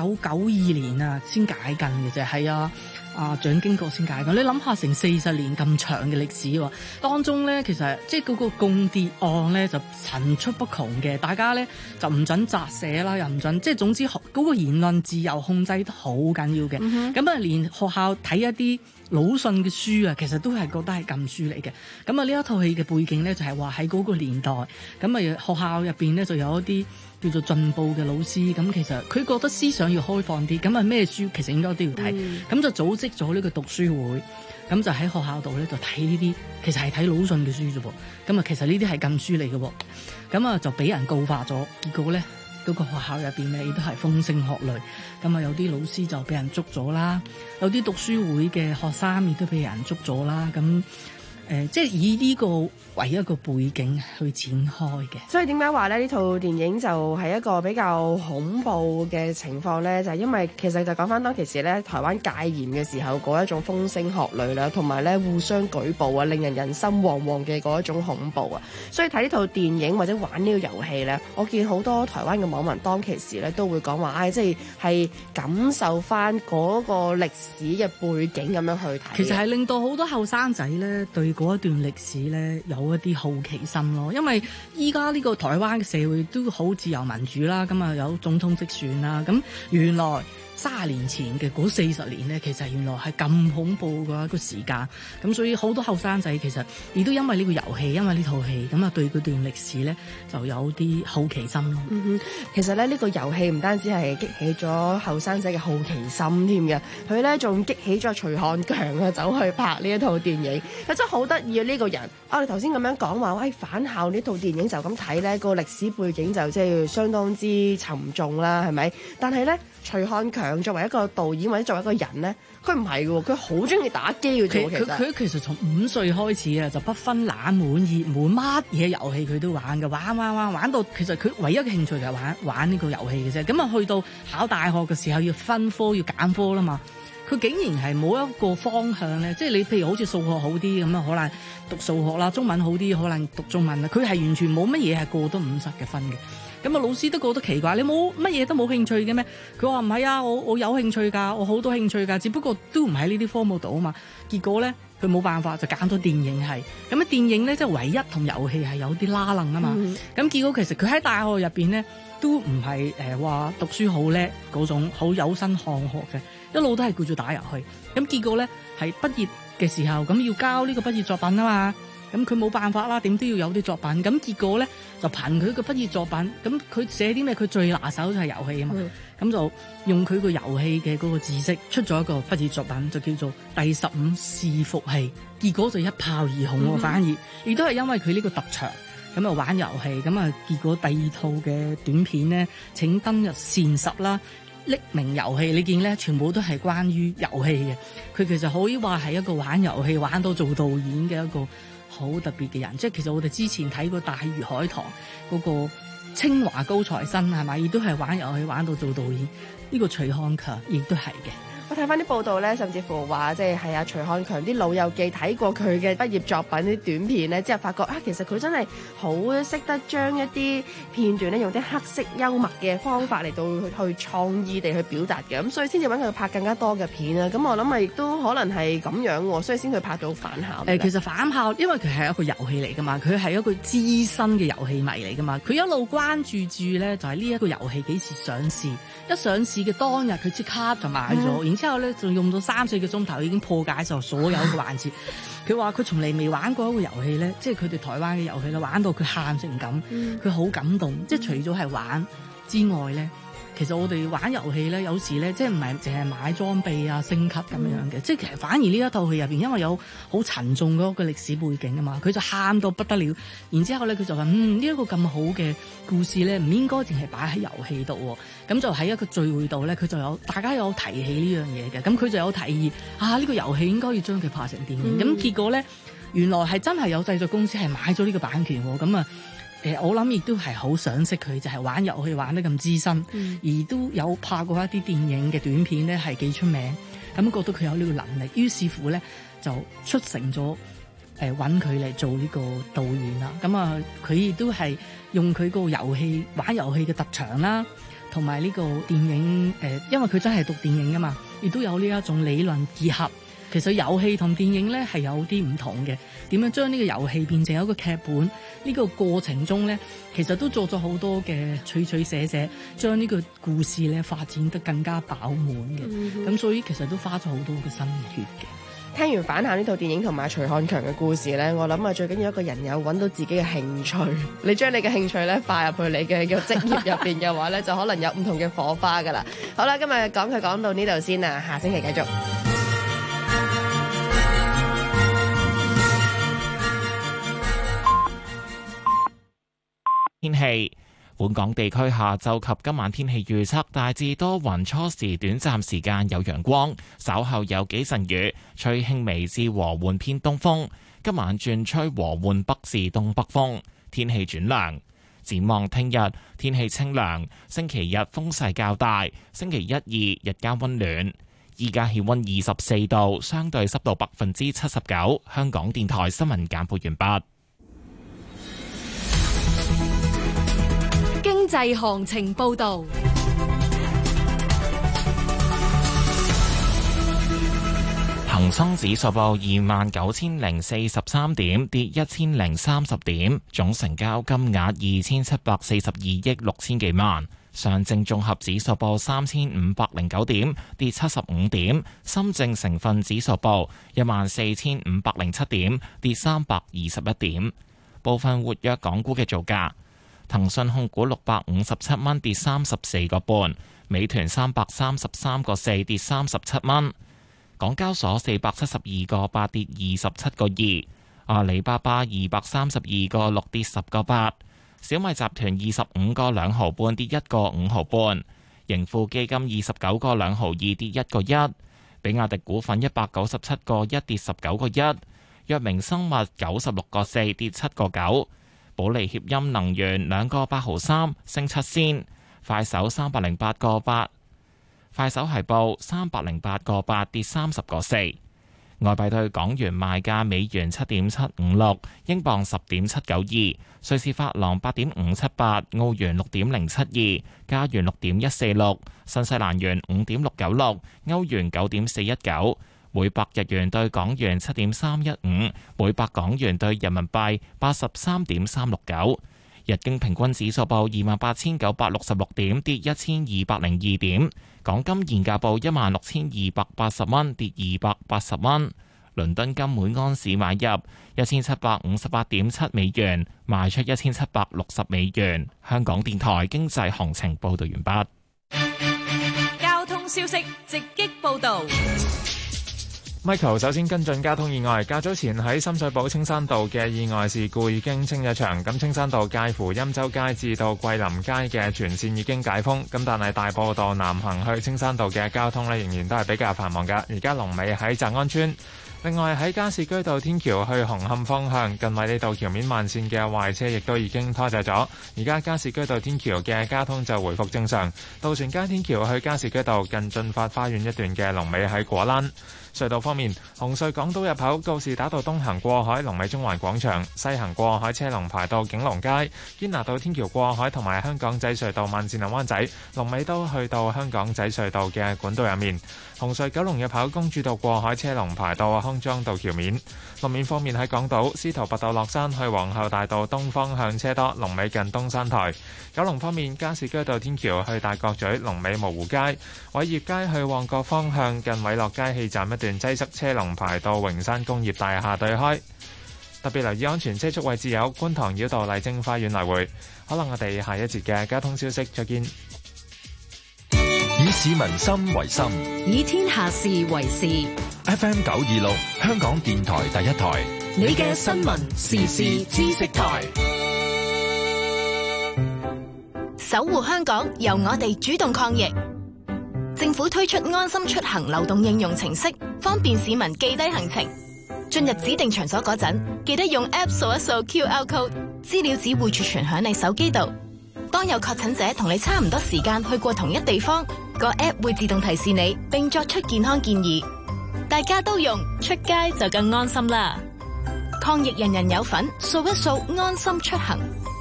Speaker 27: 1992年啊先解禁嘅啫，係啊。蔣經國先解禁，你諗下成40年咁長嘅歷史喎，當中咧其實即係嗰個共諜案咧就層出不窮嘅，大家咧就唔準摘寫啦，又唔準，即係總之嗰個言論自由控制得好緊要嘅。咁連學校睇一啲魯迅嘅書啊，其實都係覺得係禁書嚟嘅。咁呢一套戲嘅背景咧就係話喺嗰個年代，咁學校入邊咧就有一啲叫做進步嘅老師，咁其實佢覺得思想要開放啲，咁咩書其實應該都要睇，咁就組織咗呢個讀書會，咁就喺學校度咧就睇呢啲，其實係睇魯迅嘅書啫噃，咁其實呢啲係禁書嚟嘅喎，咁就俾人告發咗，結果咧嗰個學校入邊咧亦都係風聲鶴唳，咁有啲老師就俾人捉咗啦，有啲讀書會嘅學生亦都俾人捉咗啦，咁即係以呢個為一個背景去展開嘅。
Speaker 12: 所以點解話咧呢套電影就係一個比較恐怖嘅情況咧？就係因為其實就講翻當其時咧，台灣戒嚴嘅時候嗰一種風聲鶴唳啦，同埋咧互相舉報啊，令人心惶惶嘅嗰一種恐怖啊。所以睇呢套電影或者玩呢個遊戲咧，我見好多台灣嘅網民當其時咧都會講話，即係感受翻嗰個歷史嘅背景咁樣去睇。
Speaker 27: 其實係令到好多後生仔咧對嗰一段歷史咧有一啲好奇心咯，因為依家呢個台灣嘅社會都好自由民主啦，咁有總統直選啦，咁原來30年前嘅嗰40年咧，其實原來係咁恐怖嘅一個時間，咁所以好多後生仔其實亦都因為呢個遊戲，因為呢套戲，咁對嗰段歷史咧就有啲好奇心咯。
Speaker 12: 其實咧呢個遊戲唔單止係激起咗後生仔嘅好奇心添嘅，佢咧仲激起咗徐漢強啊走去拍呢一套電影，佢真係好得意啊！呢個人，我哋頭先咁樣講話，喂，返校呢套電影就咁睇咧，個歷史背景就即係相當之沉重啦，係咪？但係咧，徐漢強作為一個導演或者作為一個人咧，佢唔係嘅喎，佢好中意打機嘅啫。
Speaker 27: 佢其實從5歲開始啊，就不分冷門熱門，乜嘢遊戲佢都玩嘅，玩到其實佢唯一嘅興趣就係玩呢個遊戲嘅啫。咁去到考大學嘅時候要分科要揀科啦嘛，佢竟然係冇一個方向咧，即係你譬如好似數學好啲咁啊，可能讀數學啦；中文好啲，可能讀中文啦。佢係完全冇乜嘢係過得50嘅分嘅。咁老師都覺得奇怪，你冇乜嘢都冇興趣嘅咩？佢話唔係啊，我有興趣㗎，我好多興趣㗎，只不過都唔喺呢啲科目度啊嘛。結果咧，佢冇辦法就揀咗電影系。咁電影咧即係唯一同遊戲係有啲拉楞啊嘛。咁結果其實佢喺大學入邊咧都唔係話讀書好叻嗰種好有心看學嘅，一路都係顧住打遊戲。咁結果咧係畢業嘅時候咁要交呢個畢業作品啊嘛。咁佢冇辦法啦，點都要有啲作品。咁結果咧就憑佢個畢業作品，咁佢寫啲咩？佢最拿手就係遊戲啊嘛。咁就用佢個遊戲嘅嗰個知識出咗一個畢業作品，就叫做《第15伺服器》。結果就一炮而紅喎，反而亦都係因為佢呢個特長，咁啊玩遊戲，咁結果第2套嘅短片咧，請登入善十啦。匿名遊戲，你見咧全部都係關於遊戲嘅。佢其實可以話係一個玩遊戲玩到做導演嘅一個好特別嘅人，即係其實我哋之前睇過《大魚海棠》嗰個清華高材生係咪？亦都係玩遊戲玩到做導演。呢個徐漢強亦都係嘅。
Speaker 12: 我睇翻啲報道咧，甚至乎話即係阿徐漢強啲老友記睇過佢嘅畢業作品啲短片咧，之後發覺其實佢真係好識得將一啲片段咧用啲黑色幽默嘅方法嚟到去創意地去表達嘅，咁所以先至揾佢拍更加多嘅片啊。咁我諗亦都可能係咁樣喎，所以先去拍到返校。
Speaker 27: 其實返校因為佢係一個遊戲嚟㗎嘛，佢係一個資深嘅遊戲迷嚟㗎嘛，佢一路關注住咧就係呢一個遊戲幾時上市，一上市嘅當日佢即刻就買咗，然之後咧就用到3-4個鐘頭已經破解咗所有嘅環節。佢話佢從嚟未玩過一個遊戲咧，即係佢哋台灣嘅遊戲咧，玩到佢喊成咁，佢好感動。即係除咗係玩之外咧，其實我哋玩遊戲咧，有時咧即係唔係淨係買裝備啊、升級咁樣嘅，即係其實反而呢一套戲入邊，因為有好沉重嗰個歷史背景啊嘛，佢就喊到不得了。然之後咧，佢就話呢一個咁好嘅故事咧，唔應該淨係擺喺遊戲度喎。咁就喺一個聚會度咧，佢就有大家有提起呢樣嘢嘅，咁佢就有提議呢個遊戲應該要將佢拍成電影。咁結果咧，原來係真係有製作公司係買咗呢個版權喎。咁啊我諗亦都係好賞識佢，就係玩遊戲玩得咁資深，而都有拍過一啲電影嘅短片咧，係幾出名。咁覺得佢有呢個能力，於是乎咧就出成咗揾佢嚟做呢個導演啦。咁啊，佢亦都係用佢個遊戲玩遊戲嘅特長啦，同埋呢個電影因為佢真係讀電影㗎嘛，亦都有呢一種理論結合。其實遊戲同電影咧係有啲唔同嘅，點樣將呢個遊戲變成一個劇本？呢個過程中咧，其實都做咗好多嘅取捨，將呢個故事咧發展得更加飽滿嘅。咁所以其實都花咗好多嘅心血嘅。
Speaker 12: 聽完返校呢套電影同埋徐漢強嘅故事咧，我諗最緊要一個人有揾到自己嘅興趣，你將你嘅興趣咧擺入去你嘅職業入邊嘅話咧，就可能有唔同嘅火花噶啦。好啦，今日講到呢度先啦，下星期繼續。
Speaker 1: 天氣，本港地區下晝及今晚天氣預測大致多雲，初時短暫時間有陽光，稍後有幾陣雨，吹輕微至和緩偏東風。今晚轉吹和緩北至東北風，天氣轉涼。展望聽日天氣清涼，星期日風勢較大，星期1、2日間溫暖。依家氣溫24度，相對濕度79%。香港電台新聞簡報完畢。
Speaker 7: 經濟行情報道，
Speaker 1: 恒生指數報29,043點，跌1030點，總成交金額2742億6千幾萬。上證綜合指數報3509點，跌75點。深證成分指數報14,507點，跌321點。部分活躍港股嘅造價。騰訊控股657蚊，跌34個半；美團333個4，跌37蚊；港交所472個8，跌27個2；阿里巴巴232個6，跌10個8；小米集團25個2毫半，跌1個5毫半；盈富基金29個2毫2，跌1個1；比亞迪股份197個1，跌19個1；藥明生物96個4，跌7個9。保利協鑫能源2個8毫3，升7仙；快手308個8，快手係報308個8，跌30個4。外幣對港元賣價：美元7.756，英鎊10.792，瑞士法郎8.578，澳元6.072，加元6.146，新西蘭元5.696，歐元9.419。每百日元對港元7.315，每百港元對人民幣83.369。日經平均指數報28,966點，跌1202點。港金現價報16,280蚊，跌280蚊。倫敦金每安士買入1758.7美元，賣出1760美元。香港電台經濟行情報道完畢。
Speaker 7: 交通消息直擊報道。
Speaker 8: Michael 首先跟進交通意外，較早前喺深水埗青山道嘅意外事故已經清咗場，咁青山道介乎欽州街至到桂林街嘅全線已經解封，咁但係大埔道南行去青山道嘅交通呢，仍然都係比較繁忙㗎。而家龍尾喺澤安村。 另外喺加士居道天橋去紅磡方向，近米利道橋面慢線嘅壞車亦都已經拖走咗。而家加士居道天橋嘅交通就回復正常。渡船街天橋去加士居道近進發花園一段嘅龍尾喺果欄。隧道方面，紅隧港島入口告士打道東行過海龍尾中環廣場，西行過海車龍排到景隆街。堅拿道天橋過海同埋香港仔隧道慢線灣仔龍尾都去到香港仔隧道嘅管道入面。紅隧九龍入口公主道過海車龍排到康莊道橋面。路面方面喺港島司徒拔道落山去皇后大道東方向車多，龍尾近東山台。九龍方面，加士居道天橋去大角咀龍尾蕪湖街，偉業街去旺角方向近偉樂街氣站一段擠塞，車龍排到榮山工業大廈對開。特別留意安全車速位置有觀塘繞道麗晶花園來回。可能我哋下一節嘅交通消息再見。
Speaker 9: 以市民心為心，
Speaker 7: 以天下事為事。
Speaker 9: FM 926香港電台第一台，
Speaker 7: 你嘅新聞時事知識台。
Speaker 22: 守護香港，由我哋主動抗疫。政府推出安心出行流動應用程式，方便市民記低行程。進入指定場所嗰陣，記得用 App 掃一掃 QR code， 資料只會儲存響你手機度。當有確診者同你差唔多時間去過同一地方，個 App 會自動提示你，並作出健康建議。大家都用，出街就更安心啦！抗疫人人有份，掃一掃安心出行。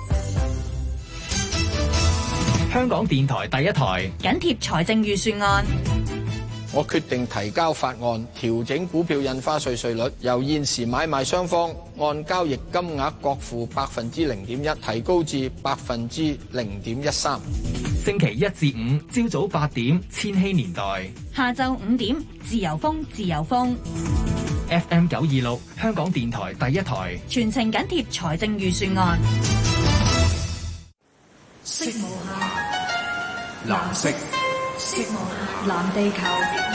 Speaker 9: 香港電台第一台
Speaker 2: 緊貼財政預算案。
Speaker 10: 我決定提交法案，調整股票印花稅稅率，由現時買賣雙方按交易金額各付0.1%，提高至0.13%。
Speaker 9: 星期一至五朝早8點，千禧年代；
Speaker 2: 下晝5點，自由風，自由風。
Speaker 9: FM 926，香港電台第一台，
Speaker 2: 全程緊貼財政預算案。
Speaker 19: 色無限，
Speaker 23: 藍色。
Speaker 19: 色無限，藍地球。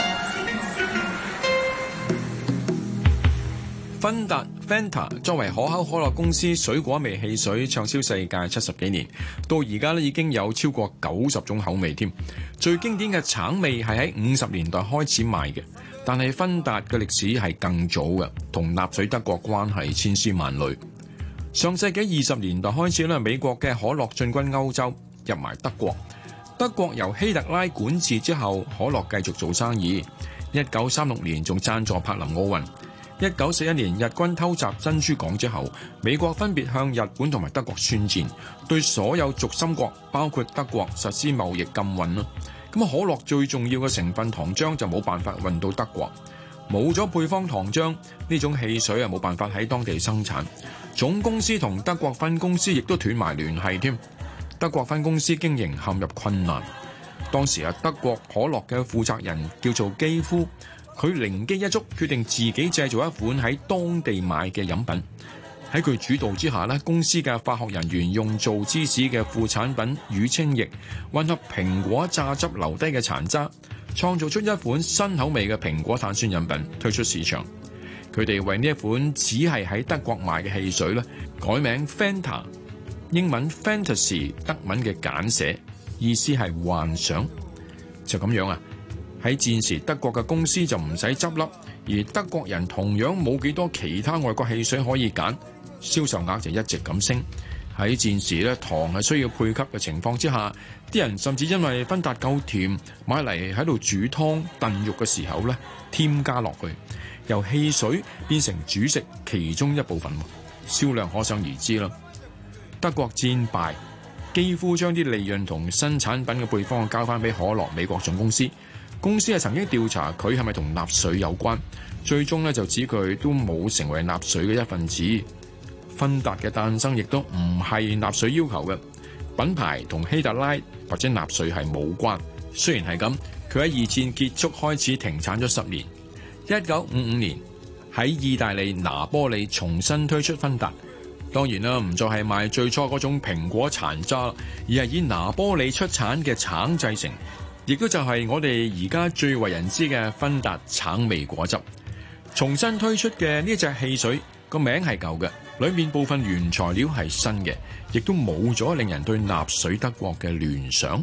Speaker 15: 芬達 Fanta 作為可口可樂公司水果味汽水暢銷世界70幾年，到而家已經有超過90種口味添。最經典嘅橙味係喺50年代開始賣嘅，但係芬達嘅歷史係更早嘅，同納粹德國關係千絲萬縷。上世紀20年代開始咧，美國嘅可樂進軍歐洲，入埋德國。德國由希特拉管治之後，可樂繼續做生意。1936年仲贊助柏林奧運。1941年日軍偷襲珍珠港之後，美國分別向日本同埋德國宣戰，對所有軸心國包括德國實施貿易禁運啦。咁可樂最重要嘅成分糖漿就冇辦法運到德國，冇咗配方糖漿，呢種汽水啊冇辦法喺當地生產。總公司同德國分公司亦都斷埋聯繫添。德國分公司經營陷入困難。當時德國可樂嘅負責人叫做基夫，佢靈機一觸，決定自己製造一款喺當地賣嘅飲品。喺佢主導之下，公司嘅化學人員用做芝士嘅副產品乳清液，混合蘋果榨汁留低嘅殘渣，創造出一款新口味嘅蘋果碳酸飲品推出市場。佢哋為呢一款只係喺德國賣嘅汽水改名 Fanta， 英文 Fantasy， 德文嘅簡寫，意思係幻想。就咁樣喺戰時德國嘅公司就唔使執笠，而德國人同樣冇幾多其他外國汽水可以揀，銷售額就一直咁升。喺戰時糖係需要配給嘅情況之下，啲人甚至因為芬達夠甜，買嚟喺度煮湯燉肉嘅時候添加落去，由汽水變成主食其中一部分，銷量可想而知啦。德國戰敗，幾乎將啲利潤同新產品嘅配方交翻俾可樂美國總公司。公司係曾經調查佢係咪同納粹有關，最終就指佢都冇成為納粹嘅一份子。芬達嘅誕生亦都唔係納粹要求嘅，品牌同希特拉或者納粹係冇關。雖然係咁，佢喺二戰結束開始停產咗10年。1955年喺意大利拿波里重新推出芬達，當然啦，唔再係賣最初嗰種蘋果殘渣，而係以拿波里出產嘅橙製成，亦都就係我哋而家最為人知嘅芬達橙味果汁。重新推出嘅呢隻汽水個名係舊嘅，裏面部分原材料係新嘅，亦都冇咗令人對納粹德國嘅聯想。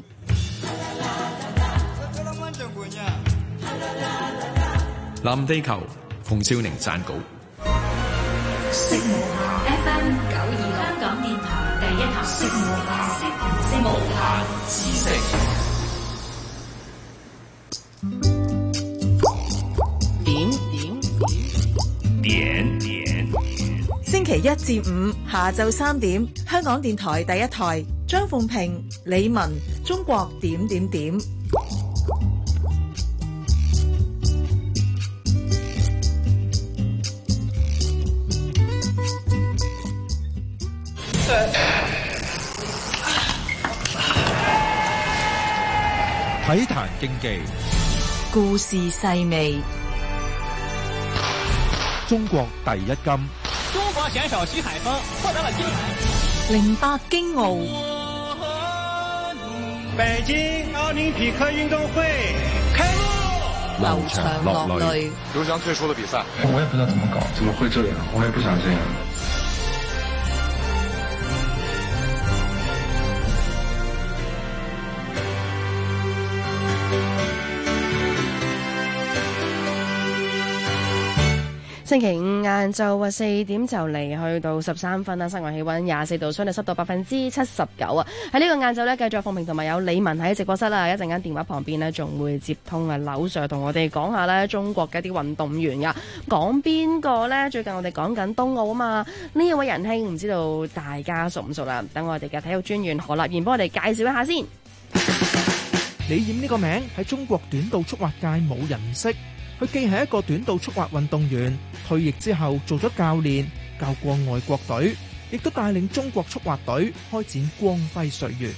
Speaker 15: 藍地球馮少寧撰稿。
Speaker 19: FM 92香港電台第一台，無限知識。
Speaker 11: 星期一至五下晝3點，香港電台第一台，張鳳平、李文，中國點點點。
Speaker 3: 體壇競技，
Speaker 11: 故事細味，
Speaker 3: 中國第一金。
Speaker 4: 中國選手徐海峰獲得了金牌。
Speaker 11: 08京奧，
Speaker 4: 北京奧林匹克運動會開幕，
Speaker 11: 流場落淚。
Speaker 13: 劉翔退出了比賽，
Speaker 16: 我也不知道怎麼搞，怎麼會這樣？我也不想這樣。
Speaker 12: 星期五晏晝4點就嚟去到13分啦，室外氣溫24度，相對濕度79%啊！喺呢個晏晝呢，繼續鳳鳴同埋有李文喺直播室啦，一陣間電話旁邊呢，仲會接通劉 Sir 同我哋講下呢中國嘅一啲運動員噶，講邊個呢？最近我哋講緊冬奧啊嘛，呢一位仁兄唔知道大家熟唔熟啦？等我哋嘅體育專員何立賢幫我哋介紹一下先。
Speaker 26: 李冉呢個名喺中國短道速滑界冇人唔識。佢既係一個短道速滑運動員，退役之後做咗教練，教過外國隊，亦都帶領中國速滑隊開展光輝歲月。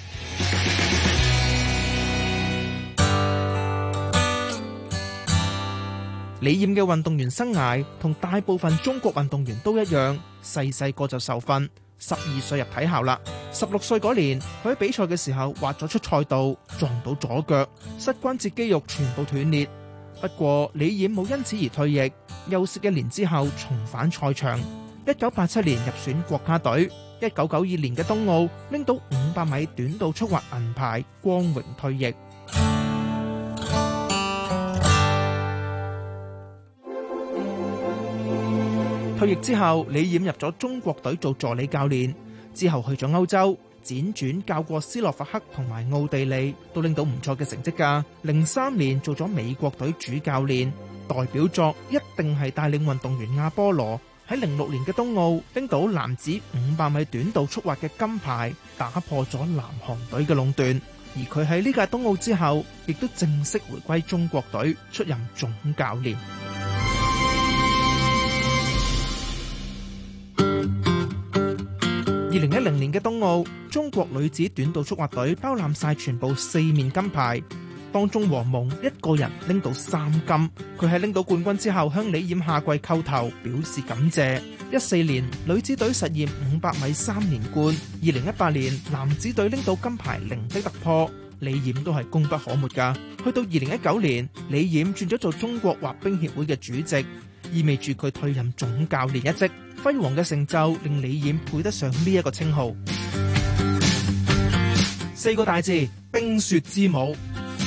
Speaker 26: 李冉嘅運動員生涯同大部分中國運動員都一樣，細個就受訓，12歲入體校啦。16歲嗰年，佢喺比賽嘅時候滑咗出賽道，撞到左腳，膝關節肌肉全部斷裂。不過李冉冇因此而退役，休息1年之後重返賽場。1987年入選國家隊，1992年嘅冬奧拎到500米短道速滑銀牌，光榮退役。退役之後，李冉入咗中國隊做助理教練，之後去咗歐洲。輾轉教過斯洛伐克同埋奧地利，都拎到唔錯嘅成績㗎。03年做咗美國隊主教練，代表作一定係帶領運動員阿波羅喺06年嘅冬奧拎到男子500米短道速滑嘅金牌，打破咗南韓隊嘅壟斷。而佢喺呢屆冬奧之後，亦都正式回歸中國隊，出任總教練。2010年嘅冬奧，中國女子短道速滑隊包攬晒全部4面金牌，當中黃蒙一個人拎到3金。佢喺拎到冠軍之後，向李冉下跪叩頭表示感謝。14年女子隊實現500米3連冠，2018年男子隊拎到金牌零的突破，李冉都係功不可沒㗎。去到2019年，李冉轉咗做中國滑冰協會嘅主席，意味住佢退任總教練一職。輝煌嘅成就令李冉配得上呢一個稱號。4個大字：冰雪之母。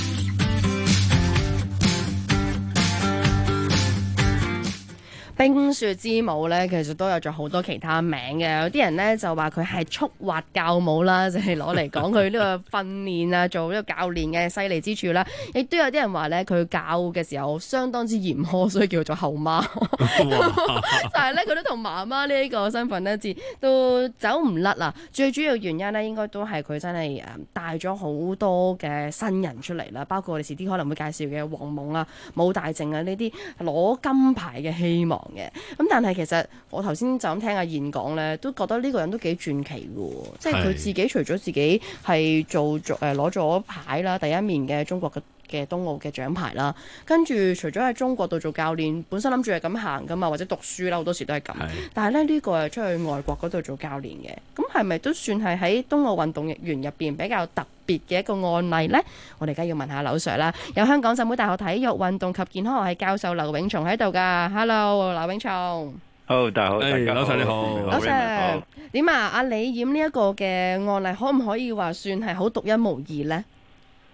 Speaker 12: 冰雪之母咧，其實都有咗好多其他名嘅。有啲人咧就話佢係速滑教母啦，就係攞嚟講佢呢個訓練啊，做呢個教練嘅犀利之處啦。亦都有啲人話咧，佢教嘅時候相當之嚴苛，所以叫做後媽。但係咧，佢都同媽媽呢個身份咧，都走唔甩啦。最主要原因咧，應該都係佢真係帶咗好多嘅新人出嚟啦，包括我哋遲啲可能會介紹嘅黃蒙啊、武大靖啊呢啲攞金牌嘅希望。咁但係其實我頭先就咁聽阿燕講咧，都覺得呢個人都幾傳奇嘅，即係佢自己除咗自己係攞咗牌啦，第一面嘅中國嘅冬奧嘅獎牌啦，跟住除咗喺中國度做教練，本身諗住係咁行噶嘛，或者讀書啦，好多時都係咁。但係咧呢個係出去外國嗰度做教練嘅，咁係咪都算係喺冬奧運動員入邊比較特別嘅一個案例呢？我哋而家要問下劉 Sir 啦，有香港浸會大學體育運動及健康學系教授劉永松喺度噶。Hello， 劉永松。
Speaker 17: 好，大家好，大家好， 劉 Sir 你好，
Speaker 12: 劉 Sir 點啊？阿李冉呢一個嘅案例，可唔可以話算係好獨一無二呢？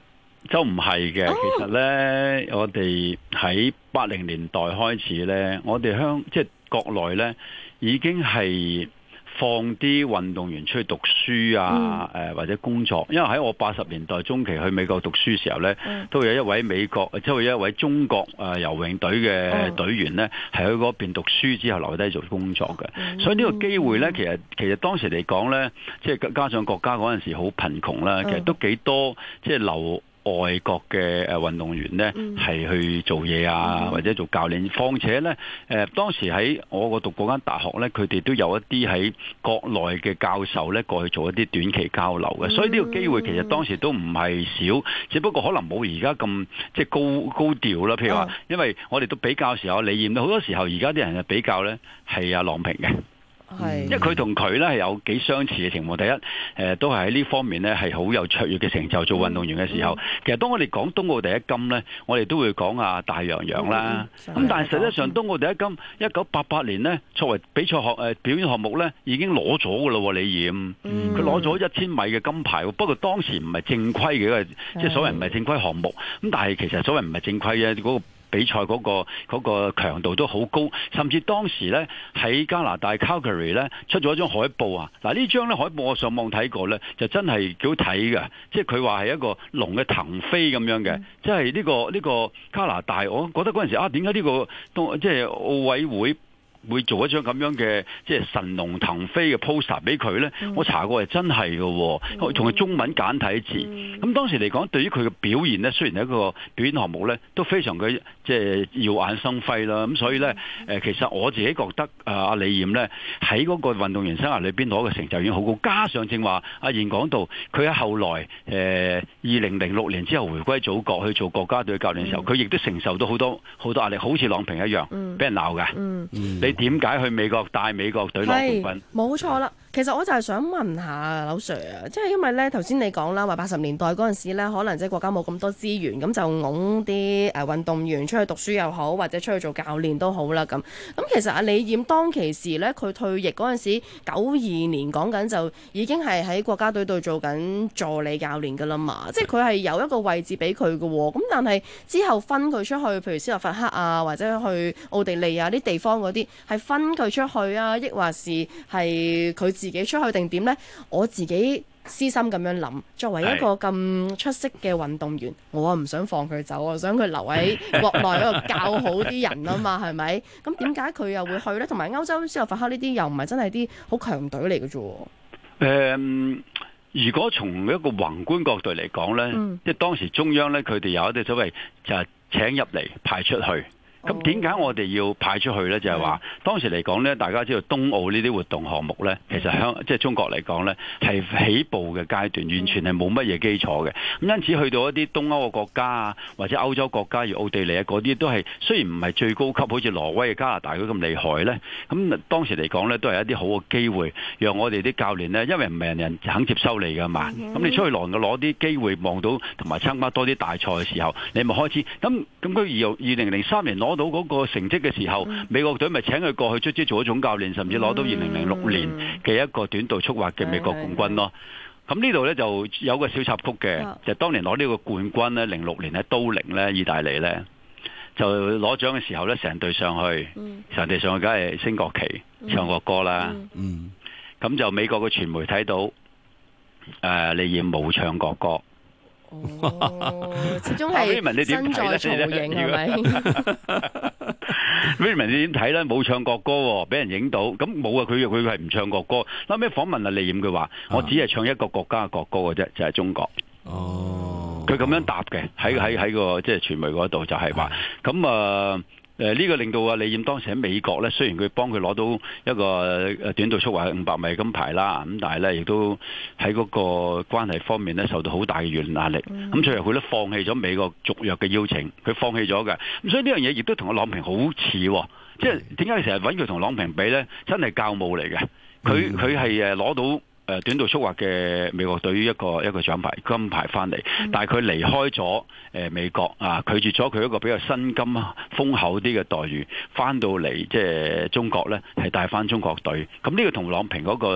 Speaker 17: 就唔係嘅，其實呢，我哋喺80年代開始呢，我哋即係國內呢已經係放啲運動員出去讀書啊，或者工作。因為喺我80年代中期去美國讀書時候呢，都有一位即係一位中國游泳隊嘅隊員呢，係去嗰邊讀書之後留低做工作嘅。所以呢個機會呢，其實當時嚟講呢，即係加上國家嗰陣時好貧窮啦，其實都幾多即係留外國嘅運動員呢係去做嘢啊，或者做教練。況且呢，當時喺我讀嗰間大學呢，佢哋都有一啲喺國內嘅教授呢過去做一啲短期交流嘅。所以呢個機會其實當時都唔係少，只不過可能冇而家咁即係高調啦。譬如話，因為我哋都比較時候李艷，好多時候而家啲人嘅比較呢係阿郎平嘅。因為佢同佢咧係有幾相似嘅情況。第一，都係喺呢方面咧係好有卓越嘅成就。做運動員嘅時候，其實當我哋講冬奧第一金咧，我哋都會講大洋洋啦。咁但係實際上冬奧第一金1988年呢，作為比賽表演項目咧，已經攞咗㗎咯。李艷佢攞咗1000米嘅金牌，不過當時唔係正規嘅，即係所謂唔係正規項目。咁但係其實所謂唔係正規嘅嗰個比賽嗰個強度都好高，甚至當時咧喺加拿大 Calgary 咧出咗一張海報啊！嗱，呢張咧海報我上網睇過咧，就真係幾好睇嘅，即係佢話係一個龍嘅騰飛咁樣嘅，即係呢個加拿大，我覺得嗰陣時點解呢個即係奧委會做一張咁樣嘅即係神龍騰飛嘅 poster 俾佢呢？我查過係真係嘅，仲係中文簡體字。咁當時嚟講，對於佢嘅表現呢，雖然係一個表演項目呢，都非常嘅即係耀眼生輝啦。咁所以呢，其實我自己覺得阿李艷呢喺嗰個運動員生涯裏邊攞嘅成就已經好高，加上正話阿燕講到，佢喺後來2006年之後回歸祖國去做國家隊教練嘅時候，佢亦都承受到好多壓力，好似郎平一樣，俾人鬧嘅。你點解去美國帶美國隊攞冠軍？
Speaker 12: 冇錯啦。其實我就係想問下劉 Sir 啊，即係因為咧頭先你講啦，話80年代嗰陣時咧，可能即係國家冇咁多資源，咁就擁啲運動員出去讀書又好，或者出去做教練都好啦咁。咁其實阿李艷當其時咧，佢退役嗰陣時92年講緊就已經係喺國家隊度做緊助理教練㗎啦嘛，即係佢係有一個位置俾佢嘅喎。咁但係之後分佢出去，譬如斯洛伐克啊，或者去奧地利啊啲地方嗰啲，係分佢出去啊，抑或是係佢自己出去定點呢？我自己私心咁樣諗，作為一個咁出色嘅運動員，我唔想放佢走，我想佢留喺國內嗰度教好啲人啊嘛，係咪？咁點解佢又會去呢？同埋歐洲斯洛伐克呢啲又唔係真係啲好強隊嚟嘅啫。
Speaker 17: 如果從一個宏觀角度嚟講呢，即係當時中央呢，佢哋有一啲所謂就係請入嚟派出去。咁點解我哋要派出去呢？就係話當時嚟講呢，大家知道冬奧呢啲活動項目呢，其實即係中國嚟講呢，係起步嘅階段，完全係冇乜嘢基礎嘅。咁因此去到一啲東歐嘅國家啊，或者歐洲國家，如奧地利啊嗰啲，都係雖然唔係最高級，好似挪威、加拿大嗰咁厲害呢。咁當時嚟講呢，都係一啲好嘅機會，讓我哋啲教練呢，因為唔係人人肯接收你㗎嘛。咁你出去攞啲機會，望到同埋參加多啲大賽嘅時候，你咪開始咁佢2003年攞到嗰個成績嘅時候，美國隊咪請佢過去，卒之做咗總教練，甚至攞到2006年嘅一個短道速滑嘅美國冠軍咯。咁呢度呢，就有個小插曲嘅，就當年攞呢個冠軍呢，06年喺都靈呢，意大利呢，就攞獎嘅時候呢，成隊上去，梗係升國旗、唱國歌啦。咁就美國嘅傳媒睇到李艷冇唱國歌。
Speaker 12: 始終係身在曹營係咪
Speaker 17: ？Raymond 你點睇咧？冇唱國歌，俾人影到，咁冇啊！佢係唔唱國歌。後尾訪問李艷，佢話：我只係唱一個國家嘅國歌嘅啫，就係中國。佢咁樣答嘅，喺個即係傳媒嗰度就係話咁呢個令到阿李艷當時喺美國咧，雖然佢幫佢攞到一個短道速滑500米金牌啦，咁但係咧亦都喺嗰個關係方面咧受到好大嘅輿論壓力。咁最後佢都放棄咗美國續約嘅邀請，佢放棄咗嘅。咁所以呢樣嘢亦都同阿郎平好似，即係點解成日揾佢同郎平比咧？真係教母嚟嘅。佢係攞到短道速滑嘅美國隊一個獎牌金牌翻嚟，但係佢離開咗美國啊，拒絕咗佢一個比較薪金豐厚啲嘅待遇，翻到嚟即係中國呢係帶翻中國隊。咁呢個同郎平嗰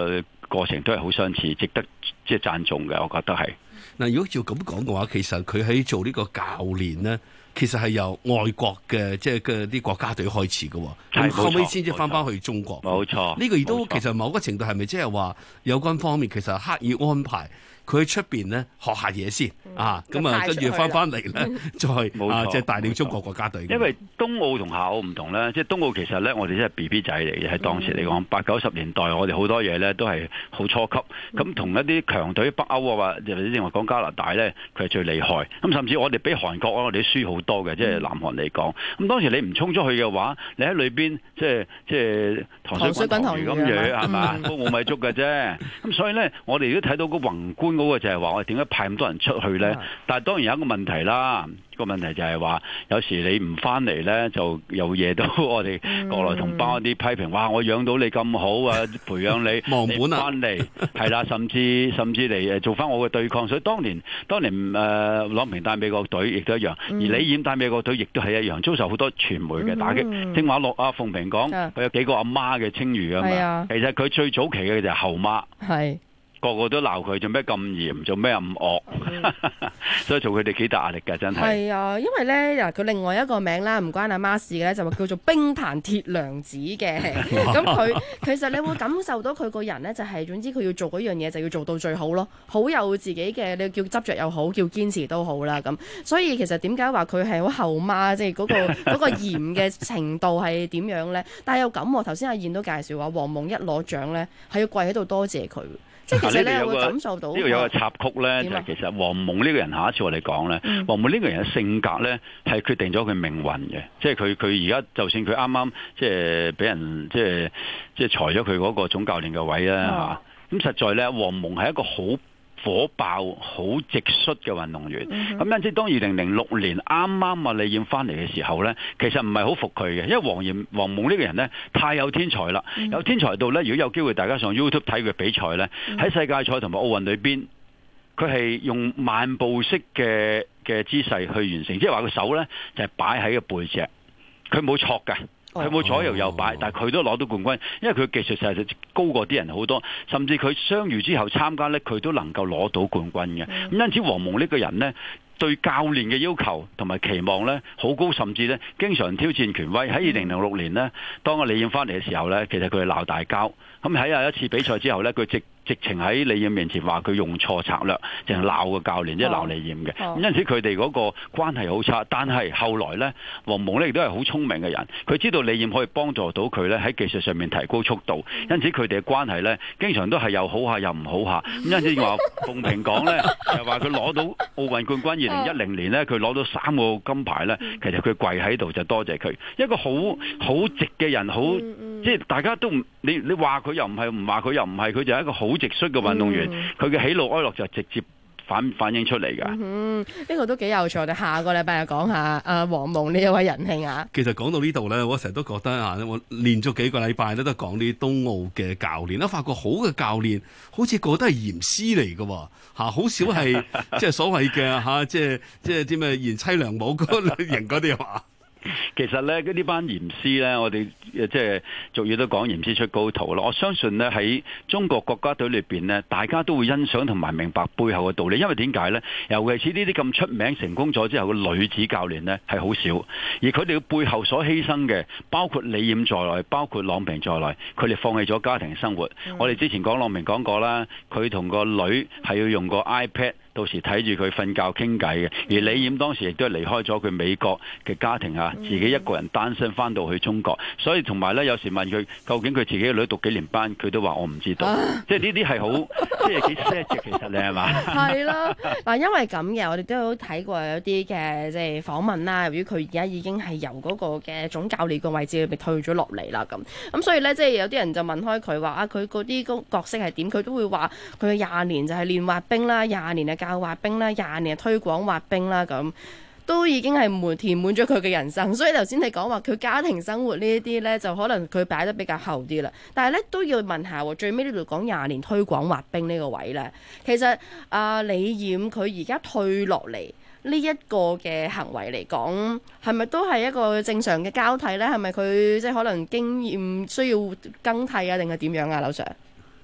Speaker 17: 過程都係好相似，值得即係讚頌嘅，我覺得係。
Speaker 5: 嗱，如果照咁講嘅話，其實佢喺做呢個教練呢，其實係由外國嘅即係嘅啲國家隊開始嘅，咁後尾先至翻去中國。
Speaker 17: 冇錯，
Speaker 5: 呢個亦都其實某個程度係咪即係話有關方面其實刻意安排佢喺出邊咧學下嘢先啊，咁啊跟住翻嚟咧再即係帶領中國國家隊。
Speaker 17: 因為冬奧同夏奧唔同咧，即係冬奧其實咧我哋真係 BB 仔嚟嘅，喺當時嚟講，80、90年代我哋好多嘢咧都係好初級，咁同一啲強隊北歐啊，或者正話講加拿大咧，佢係最厲害，咁甚至我哋比韓國我哋輸好多嘅，即係南韓嚟講。咁當時你唔衝出去嘅話，你喺裏邊即係糖水滾糖魚咁樣係嘛，都冇米粥嘅啫。咁所以咧，我哋都睇到個宏觀嗰個就係話我哋點解派咁多人出去咧？但係當然有一個問題啦。個問題就係話，有時你唔翻嚟咧，就有嘢到我哋國內同胞一啲批評，哇！我養到你咁好啊，培養你，
Speaker 5: 忘本啊，
Speaker 17: 翻嚟係啦，甚至嚟做翻我嘅對抗。所以當年郎平帶美國隊亦都一樣，而李冉帶美國隊亦都係一樣，遭受好多傳媒嘅打擊。正話阿鳳萍講，佢有幾個阿媽嘅稱譽啊嘛，其實佢最早期嘅就係後媽。係。個個都鬧佢做咩咁嚴，做咩咁惡，所以做佢哋幾大壓力㗎，真係。係啊，因為咧佢另外一個名啦，唔關阿媽事嘅咧，就話叫做冰壇鐵娘子嘅。咁佢其實你會感受到佢個人咧，就係總之佢要做嗰樣嘢就要做到最好咯，好有自己嘅，你叫執着又好，叫堅持都好啦。咁所以其實點解話佢係好後媽，即係嗰個嚴嘅程度係點樣咧？但係又咁，頭先阿燕都介紹話，黃蒙一攞獎咧係要跪喺度多謝佢。即係其實你會感受到呢個有個插曲咧，就係其實黃蒙呢個人，下一次我哋講咧，黃蒙呢個人嘅性格咧係決定咗佢命運嘅。即係佢而家就算佢啱啱即係俾人即係裁咗佢嗰個總教練嘅位啦嚇，咁實在咧黃蒙係一個好火爆、好直率嘅運動員，咁因此當2006年啱啱李冉翻嚟嘅時候呢，其實唔係好服佢嘅，因為黃蒙呢個人呢太有天才啦，有天才到呢，如果有機會大家上 YouTube 睇佢比賽呢，喺世界賽同埋奧運裏邊，佢係用慢步式嘅姿勢去完成，即係話個手呢就係擺喺個背脊，佢冇錯嘅。佢冇左搖右擺，但係佢都攞到冠軍，因為佢技術實在高過啲人好多，甚至佢傷愈之後參加呢，佢都能夠攞到冠軍嘅。咁因此黃蒙呢個人呢，對教練嘅要求同埋期望呢好高，甚至呢經常挑戰權威。喺2006年呢，當李冉翻嚟嘅時候呢，其實佢係鬧大交。咁喺一次比賽之後呢，佢直情喺李冉面前話佢用錯策略，淨係鬧個教練，即係鬧李冉嘅。咁因此佢哋嗰個關係好差。但係後來呢，黃蒙呢亦都係好聰明嘅人，佢知道李冉可以幫助到佢呢喺技術上面提高速度。因此佢哋嘅關係呢，經常都係又好下又唔好下。咁因此話鳳萍講呢，就話佢攞到奧運冠軍2010年呢，佢攞到3個金牌呢，其實佢跪喺度就多謝佢。一個好直嘅人，好即係大家都唔你話佢又唔係，唔話佢又唔係，佢就係一個好直率嘅運動員，佢嘅喜怒哀樂就直接反映出嚟㗎。呢個都幾有趣，我哋下個禮拜就講下黃蒙呢一位仁兄啊。其實講到呢度咧，我成日都覺得我連續幾個禮拜咧都講啲冬奧嘅教練，都發覺好嘅教練好似個個都係嚴師嚟㗎喎，好少係即係所謂嘅即係啲咩賢妻良母嗰類型嗰啲話。其實咧，呢班嚴師咧，我哋即係俗語都講嚴師出高徒咯。我相信呢，喺中國國家隊裏邊呢，大家都會欣賞同埋明白背後嘅道理。因為點解呢？尤其是呢啲咁出名成功咗之後嘅女子教練呢，係好少，而佢哋嘅背後所犧牲嘅，包括李冉在內，包括郎平在內，佢哋放棄咗家庭生活。我哋之前講郎平講過啦，佢同個女係要用個 iPad。到時睇住佢瞓覺傾偈嘅，而李冉當時亦都係離開咗佢美國嘅家庭啊，自己一個人單身翻到去中國，所以同埋咧有時問佢究竟佢自己嘅女讀幾年班，佢都話我唔知道，即係呢啲係好即係幾 sad 嘅，其實你係嘛？係啦，嗱，因為咁嘅，我哋都有睇過有啲嘅即係訪問啦，由於佢而家已經係由嗰個嘅總教練個位置被退咗落嚟啦，咁所以咧即係有啲人就問開佢話佢嗰啲角色係點，佢都會話佢20年就係練滑冰啦，20年嘅教滑冰啦，20年推廣滑冰啦，咁都已經係填滿咗佢嘅人生。所以頭先你講話佢家庭生活呢一啲呢，就可能佢擺得比較後啲啦。但係呢，都要問下，最尾呢度講20年推廣滑冰呢個位呢，其實李冉佢而家退落嚟呢一個嘅行為嚟講，係咪都係一個正常嘅交替呢？係咪佢即係可能經驗需要更替啊，定係點樣啊，劉 Sir？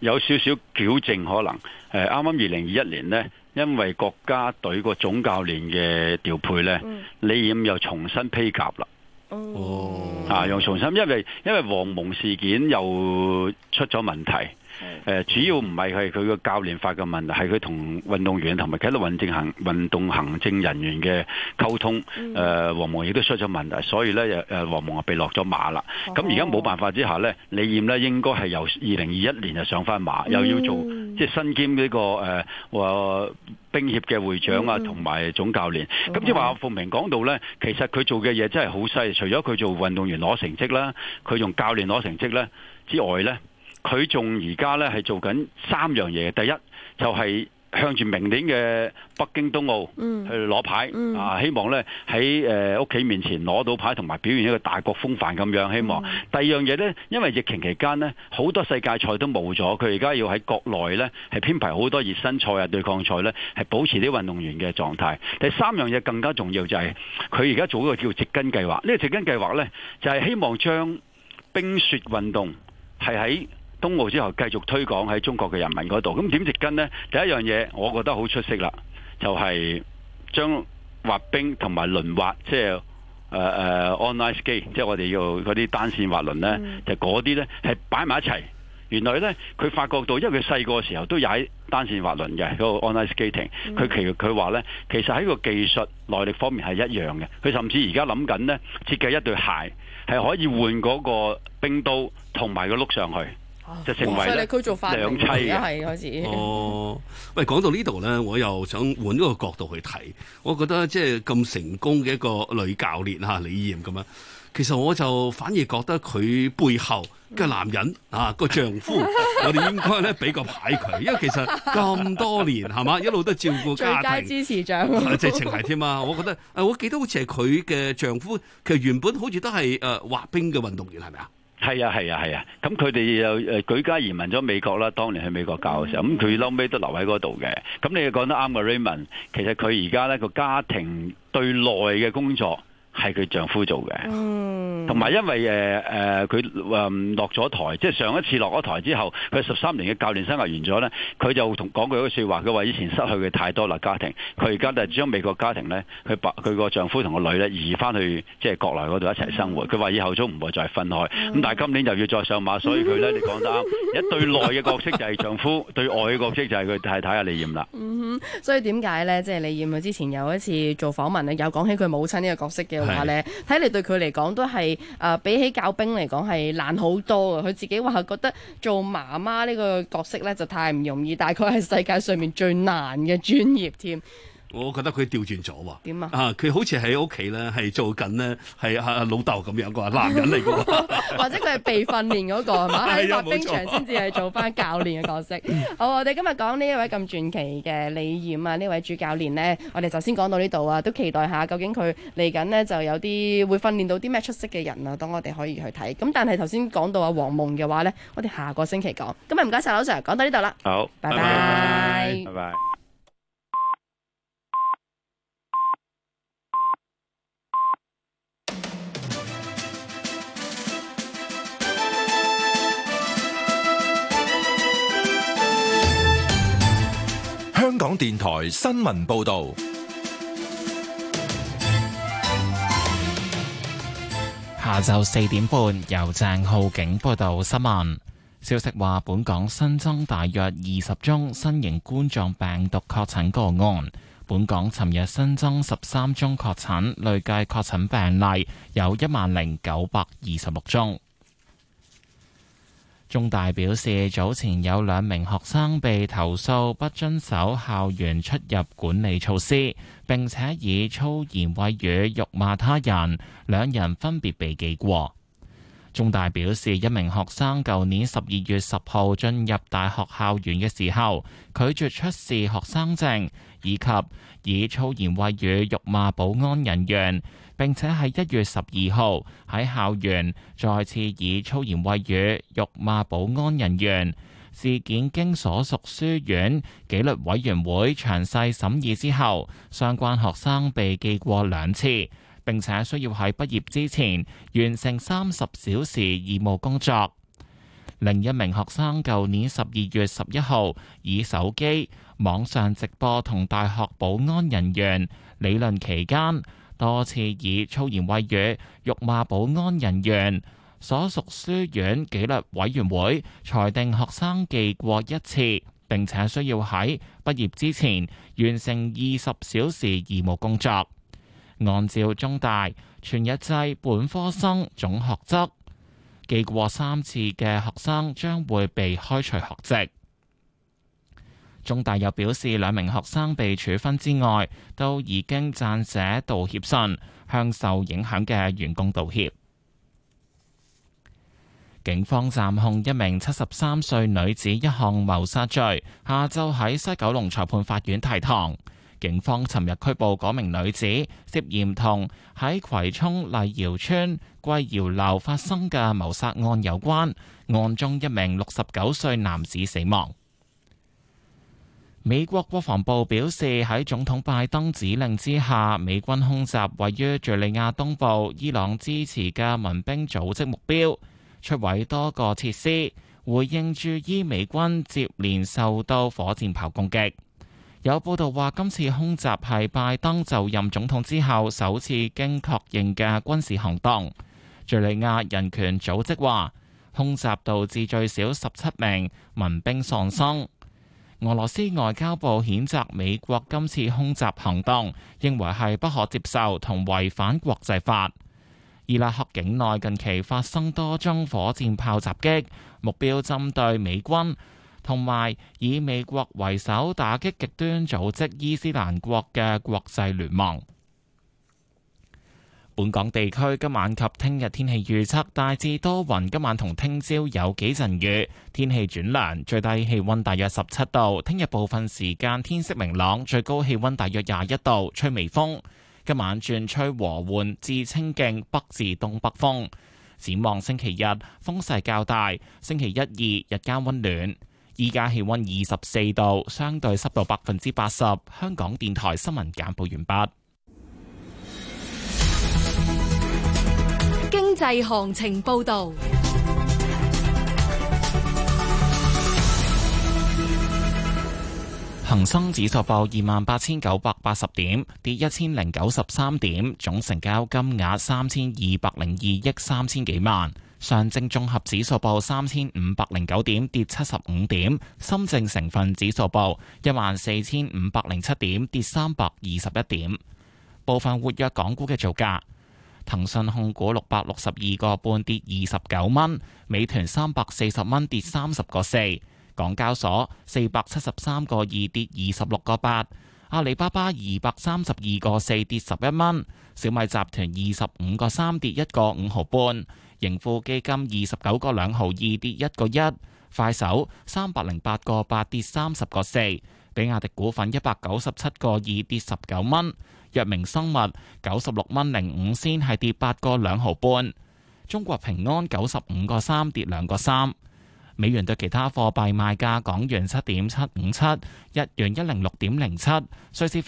Speaker 17: 有少少矯正可能。啱啱2021年呢，因為國家隊個總教練嘅調配呢，李冉又重新披甲啦。又重新，因為黃蒙事件又出咗問題。主要唔係佢個教練法嘅問題，係佢同運動員同埋其他運動行政人員嘅溝通。黃蒙亦都出咗問題，所以咧黃蒙被落咗馬啦。咁而家冇辦法之下咧，李冉咧應該係由2021年就上翻馬，又要做即係身兼呢個冰協嘅會長啊，同埋總教練。咁即係話鳳鳴講到咧，其實佢做嘅嘢真係好犀利。除咗佢做運動員攞成績啦，佢用教練攞成績咧之外咧。佢仲而家咧係做緊3樣嘢，第一就係向住明年嘅北京冬奧去攞牌，希望咧喺屋企面前攞到牌，同埋表現一個大國風範咁樣。希望第二樣嘢咧，因為疫情期間呢，好多世界賽都冇咗，佢而家要喺國內咧係編排好多熱身賽啊、對抗賽咧，係保持啲運動員嘅狀態。第三樣嘢更加重要就係佢而家做一個叫植根計劃。呢個植根計劃咧就係希望將冰雪運動係喺冬奧之後繼續推廣喺中國嘅人民嗰度。咁點植根呢？第一樣嘢我覺得好出色啦，就係將滑冰同埋輪滑，即係on ice skate，即係我哋要嗰啲單線滑輪呢，就嗰啲呢係擺埋一齊。原來呢，佢發覺到，因為佢細個時候都踩單線滑輪嘅嗰個 on ice skating，佢話呢，其實喺個技術耐力方面係一樣嘅。佢甚至而家諗緊呢，設計一對鞋係可以換嗰個冰刀同埋個碌上去。就成為兩棲嘅。喂，講到呢度呢，我又想換一個角度去睇。我覺得即係咁成功嘅一個女教練嚇李冉咁樣，其實我就反而覺得佢背後嘅男人個丈夫，我哋應該咧俾個牌佢，因為其實咁多年係嘛，一路都照顧家庭，
Speaker 12: 最佳支持長，
Speaker 17: 直情係添啊！我覺得我記得好似係佢嘅丈夫，其實原本好似都係滑冰嘅運動員，係咪啊？係啊，咁佢哋又舉家移民咗美國啦。當年去美國教嘅時候，咁佢嬲尾都留喺嗰度嘅。咁你講得啱嘅 Raymond，其實佢而家呢個家庭對內嘅工作係佢丈夫做嘅，同埋因為佢落咗台，即係上一次落咗台之後，佢13年嘅教練生涯完咗呢，佢就講過一個説話，佢話以前失去嘅太多啦家庭，佢而家就將美國家庭呢，佢個丈夫同個女呢移翻去即係國內嗰度一齊生活。佢話以後都唔會再分開。咁但係今年又要再上馬，所以佢呢，你講得啱，一對內嘅角色就係丈夫，對外嘅角色就係佢太太阿李冉啦。
Speaker 12: 所以點解呢？即係李冉佢之前有一次做訪問咧，有講起佢母親呢個角色嘅話咧，睇嚟對佢嚟講都係比起教兵嚟講係難好多啊！佢自己話覺得做媽媽呢個角色咧就太唔容易，大概係世界上面最難嘅專業添。
Speaker 5: 我覺得佢調轉咗喎。
Speaker 12: 點啊？
Speaker 5: 佢好似喺屋企咧，係做緊呢，係老豆咁樣嘅男人嚟嘅喎。
Speaker 12: 或者佢係被訓練嗰個係嘛？喺滑冰場先至係做翻教練嘅角色。好，我哋今日講呢一位咁傳奇嘅李冉啊，呢位主教練呢，我哋就先講到呢度啊，都期待下究竟佢嚟緊呢就有啲會訓練到啲咩出色嘅人啊，等我哋可以去睇。咁但係頭先講到阿黃蒙嘅話呢，我哋下個星期講。今日唔該晒，劉 Sir，講到呢度啦。
Speaker 17: 好，
Speaker 12: 拜拜。
Speaker 17: 拜拜。
Speaker 3: 香港電台新聞報道，
Speaker 1: 下晝4點半由鄭浩景報道新聞。消息話，本港新增大約20宗新型冠狀病毒確診個案。本港尋日新增13宗確診，累計確診病例有10,926宗。中大表示，早前有2名學生被投訴不遵守校園出入管理措施，並且以粗言穢語辱罵他人，2人分別被記過。中大表示，1名學生舊年12月10號進入大學校園嘅時候，拒絕出示學生證，以及以粗言穢語辱罵保安人員，並且喺1月12號喺校園再次以粗言穢語辱罵保安人員。事件經所屬書院紀律委員會詳細審議之後，相關學生被記過2次，並且需要喺畢業之前完成30小時義務工作。 另一名學生舊年12月11號以手機網上直播同大學保安人員理論期間，多次以粗言穢語辱罵保安人員。所屬書院紀律委員會裁定學生記過一次，並且需要喺畢業之前完成20小時義務工作。按照中大全日制本科生總學則，記過3次嘅學生將會被開除學籍。中大又表示，2名學生被處分之外，都已經撰寫道歉信，向受影響嘅員工道歉。警方暫控一名73歲女子一項謀殺罪，下晝喺西九龍裁判法院提堂。警方尋日拘捕嗰名女子，涉嫌同喺葵涌麗瑤村貴瑤樓發生嘅謀殺案有關，案中一名69歲男子死亡。美國國防部表示，喺總統拜登指令之下，美軍空襲位於敘利亞東部伊朗支持嘅民兵組織目標，摧毀多個設施，回應駐伊美軍接連受到火箭炮攻擊。有報道話，今次空襲係拜登就任總統之後首次經確認嘅軍事行動。敘利亞人權組織話，空襲導致最少17名民兵喪生。俄羅斯外交部譴責美國今次空襲行動，認為係不可接受同違反國際法。伊拉克境內近期發生多宗火箭炮襲擊，目標針對美軍同埋以美國為首打擊極端組織伊斯蘭國嘅國際聯盟。本港地區今晚及聽日天氣預測大致多雲，今晚同聽朝有幾陣雨，天氣轉涼，最低氣溫大約17度。聽日部分時間天色明朗，最高氣溫大約21度，吹微風。今晚轉吹和緩至清勁北至東北風。展望星期日風勢較大，星期1、2日間溫暖。依家氣溫24度，相對濕度80%。香港電台新聞簡報完畢。
Speaker 7: 經濟行情報道。
Speaker 1: 恒生指數報28,980點，跌1093點，總成交金額3202億3000幾萬。上證綜合指數報3509點，跌75點。深證成分指數報14507點，跌321點。部分活躍港股嘅造價：騰訊控股662個半，跌29蚊；美團340蚊，跌30個4；港交所473個2，跌26個8；阿里巴巴232個4，跌11蚊；小米集團25個3，跌1個5毫半；盈富基金29個2毫2，跌1個1；快手308個8，跌30個4；比亞迪股份197個2，跌19蚊；藥明生物96蚊05仙，係跌8個2毫半；中國平安95個3，跌2個3。美元對其他貨幣賣價：港元7.757，日元106.07，瑞士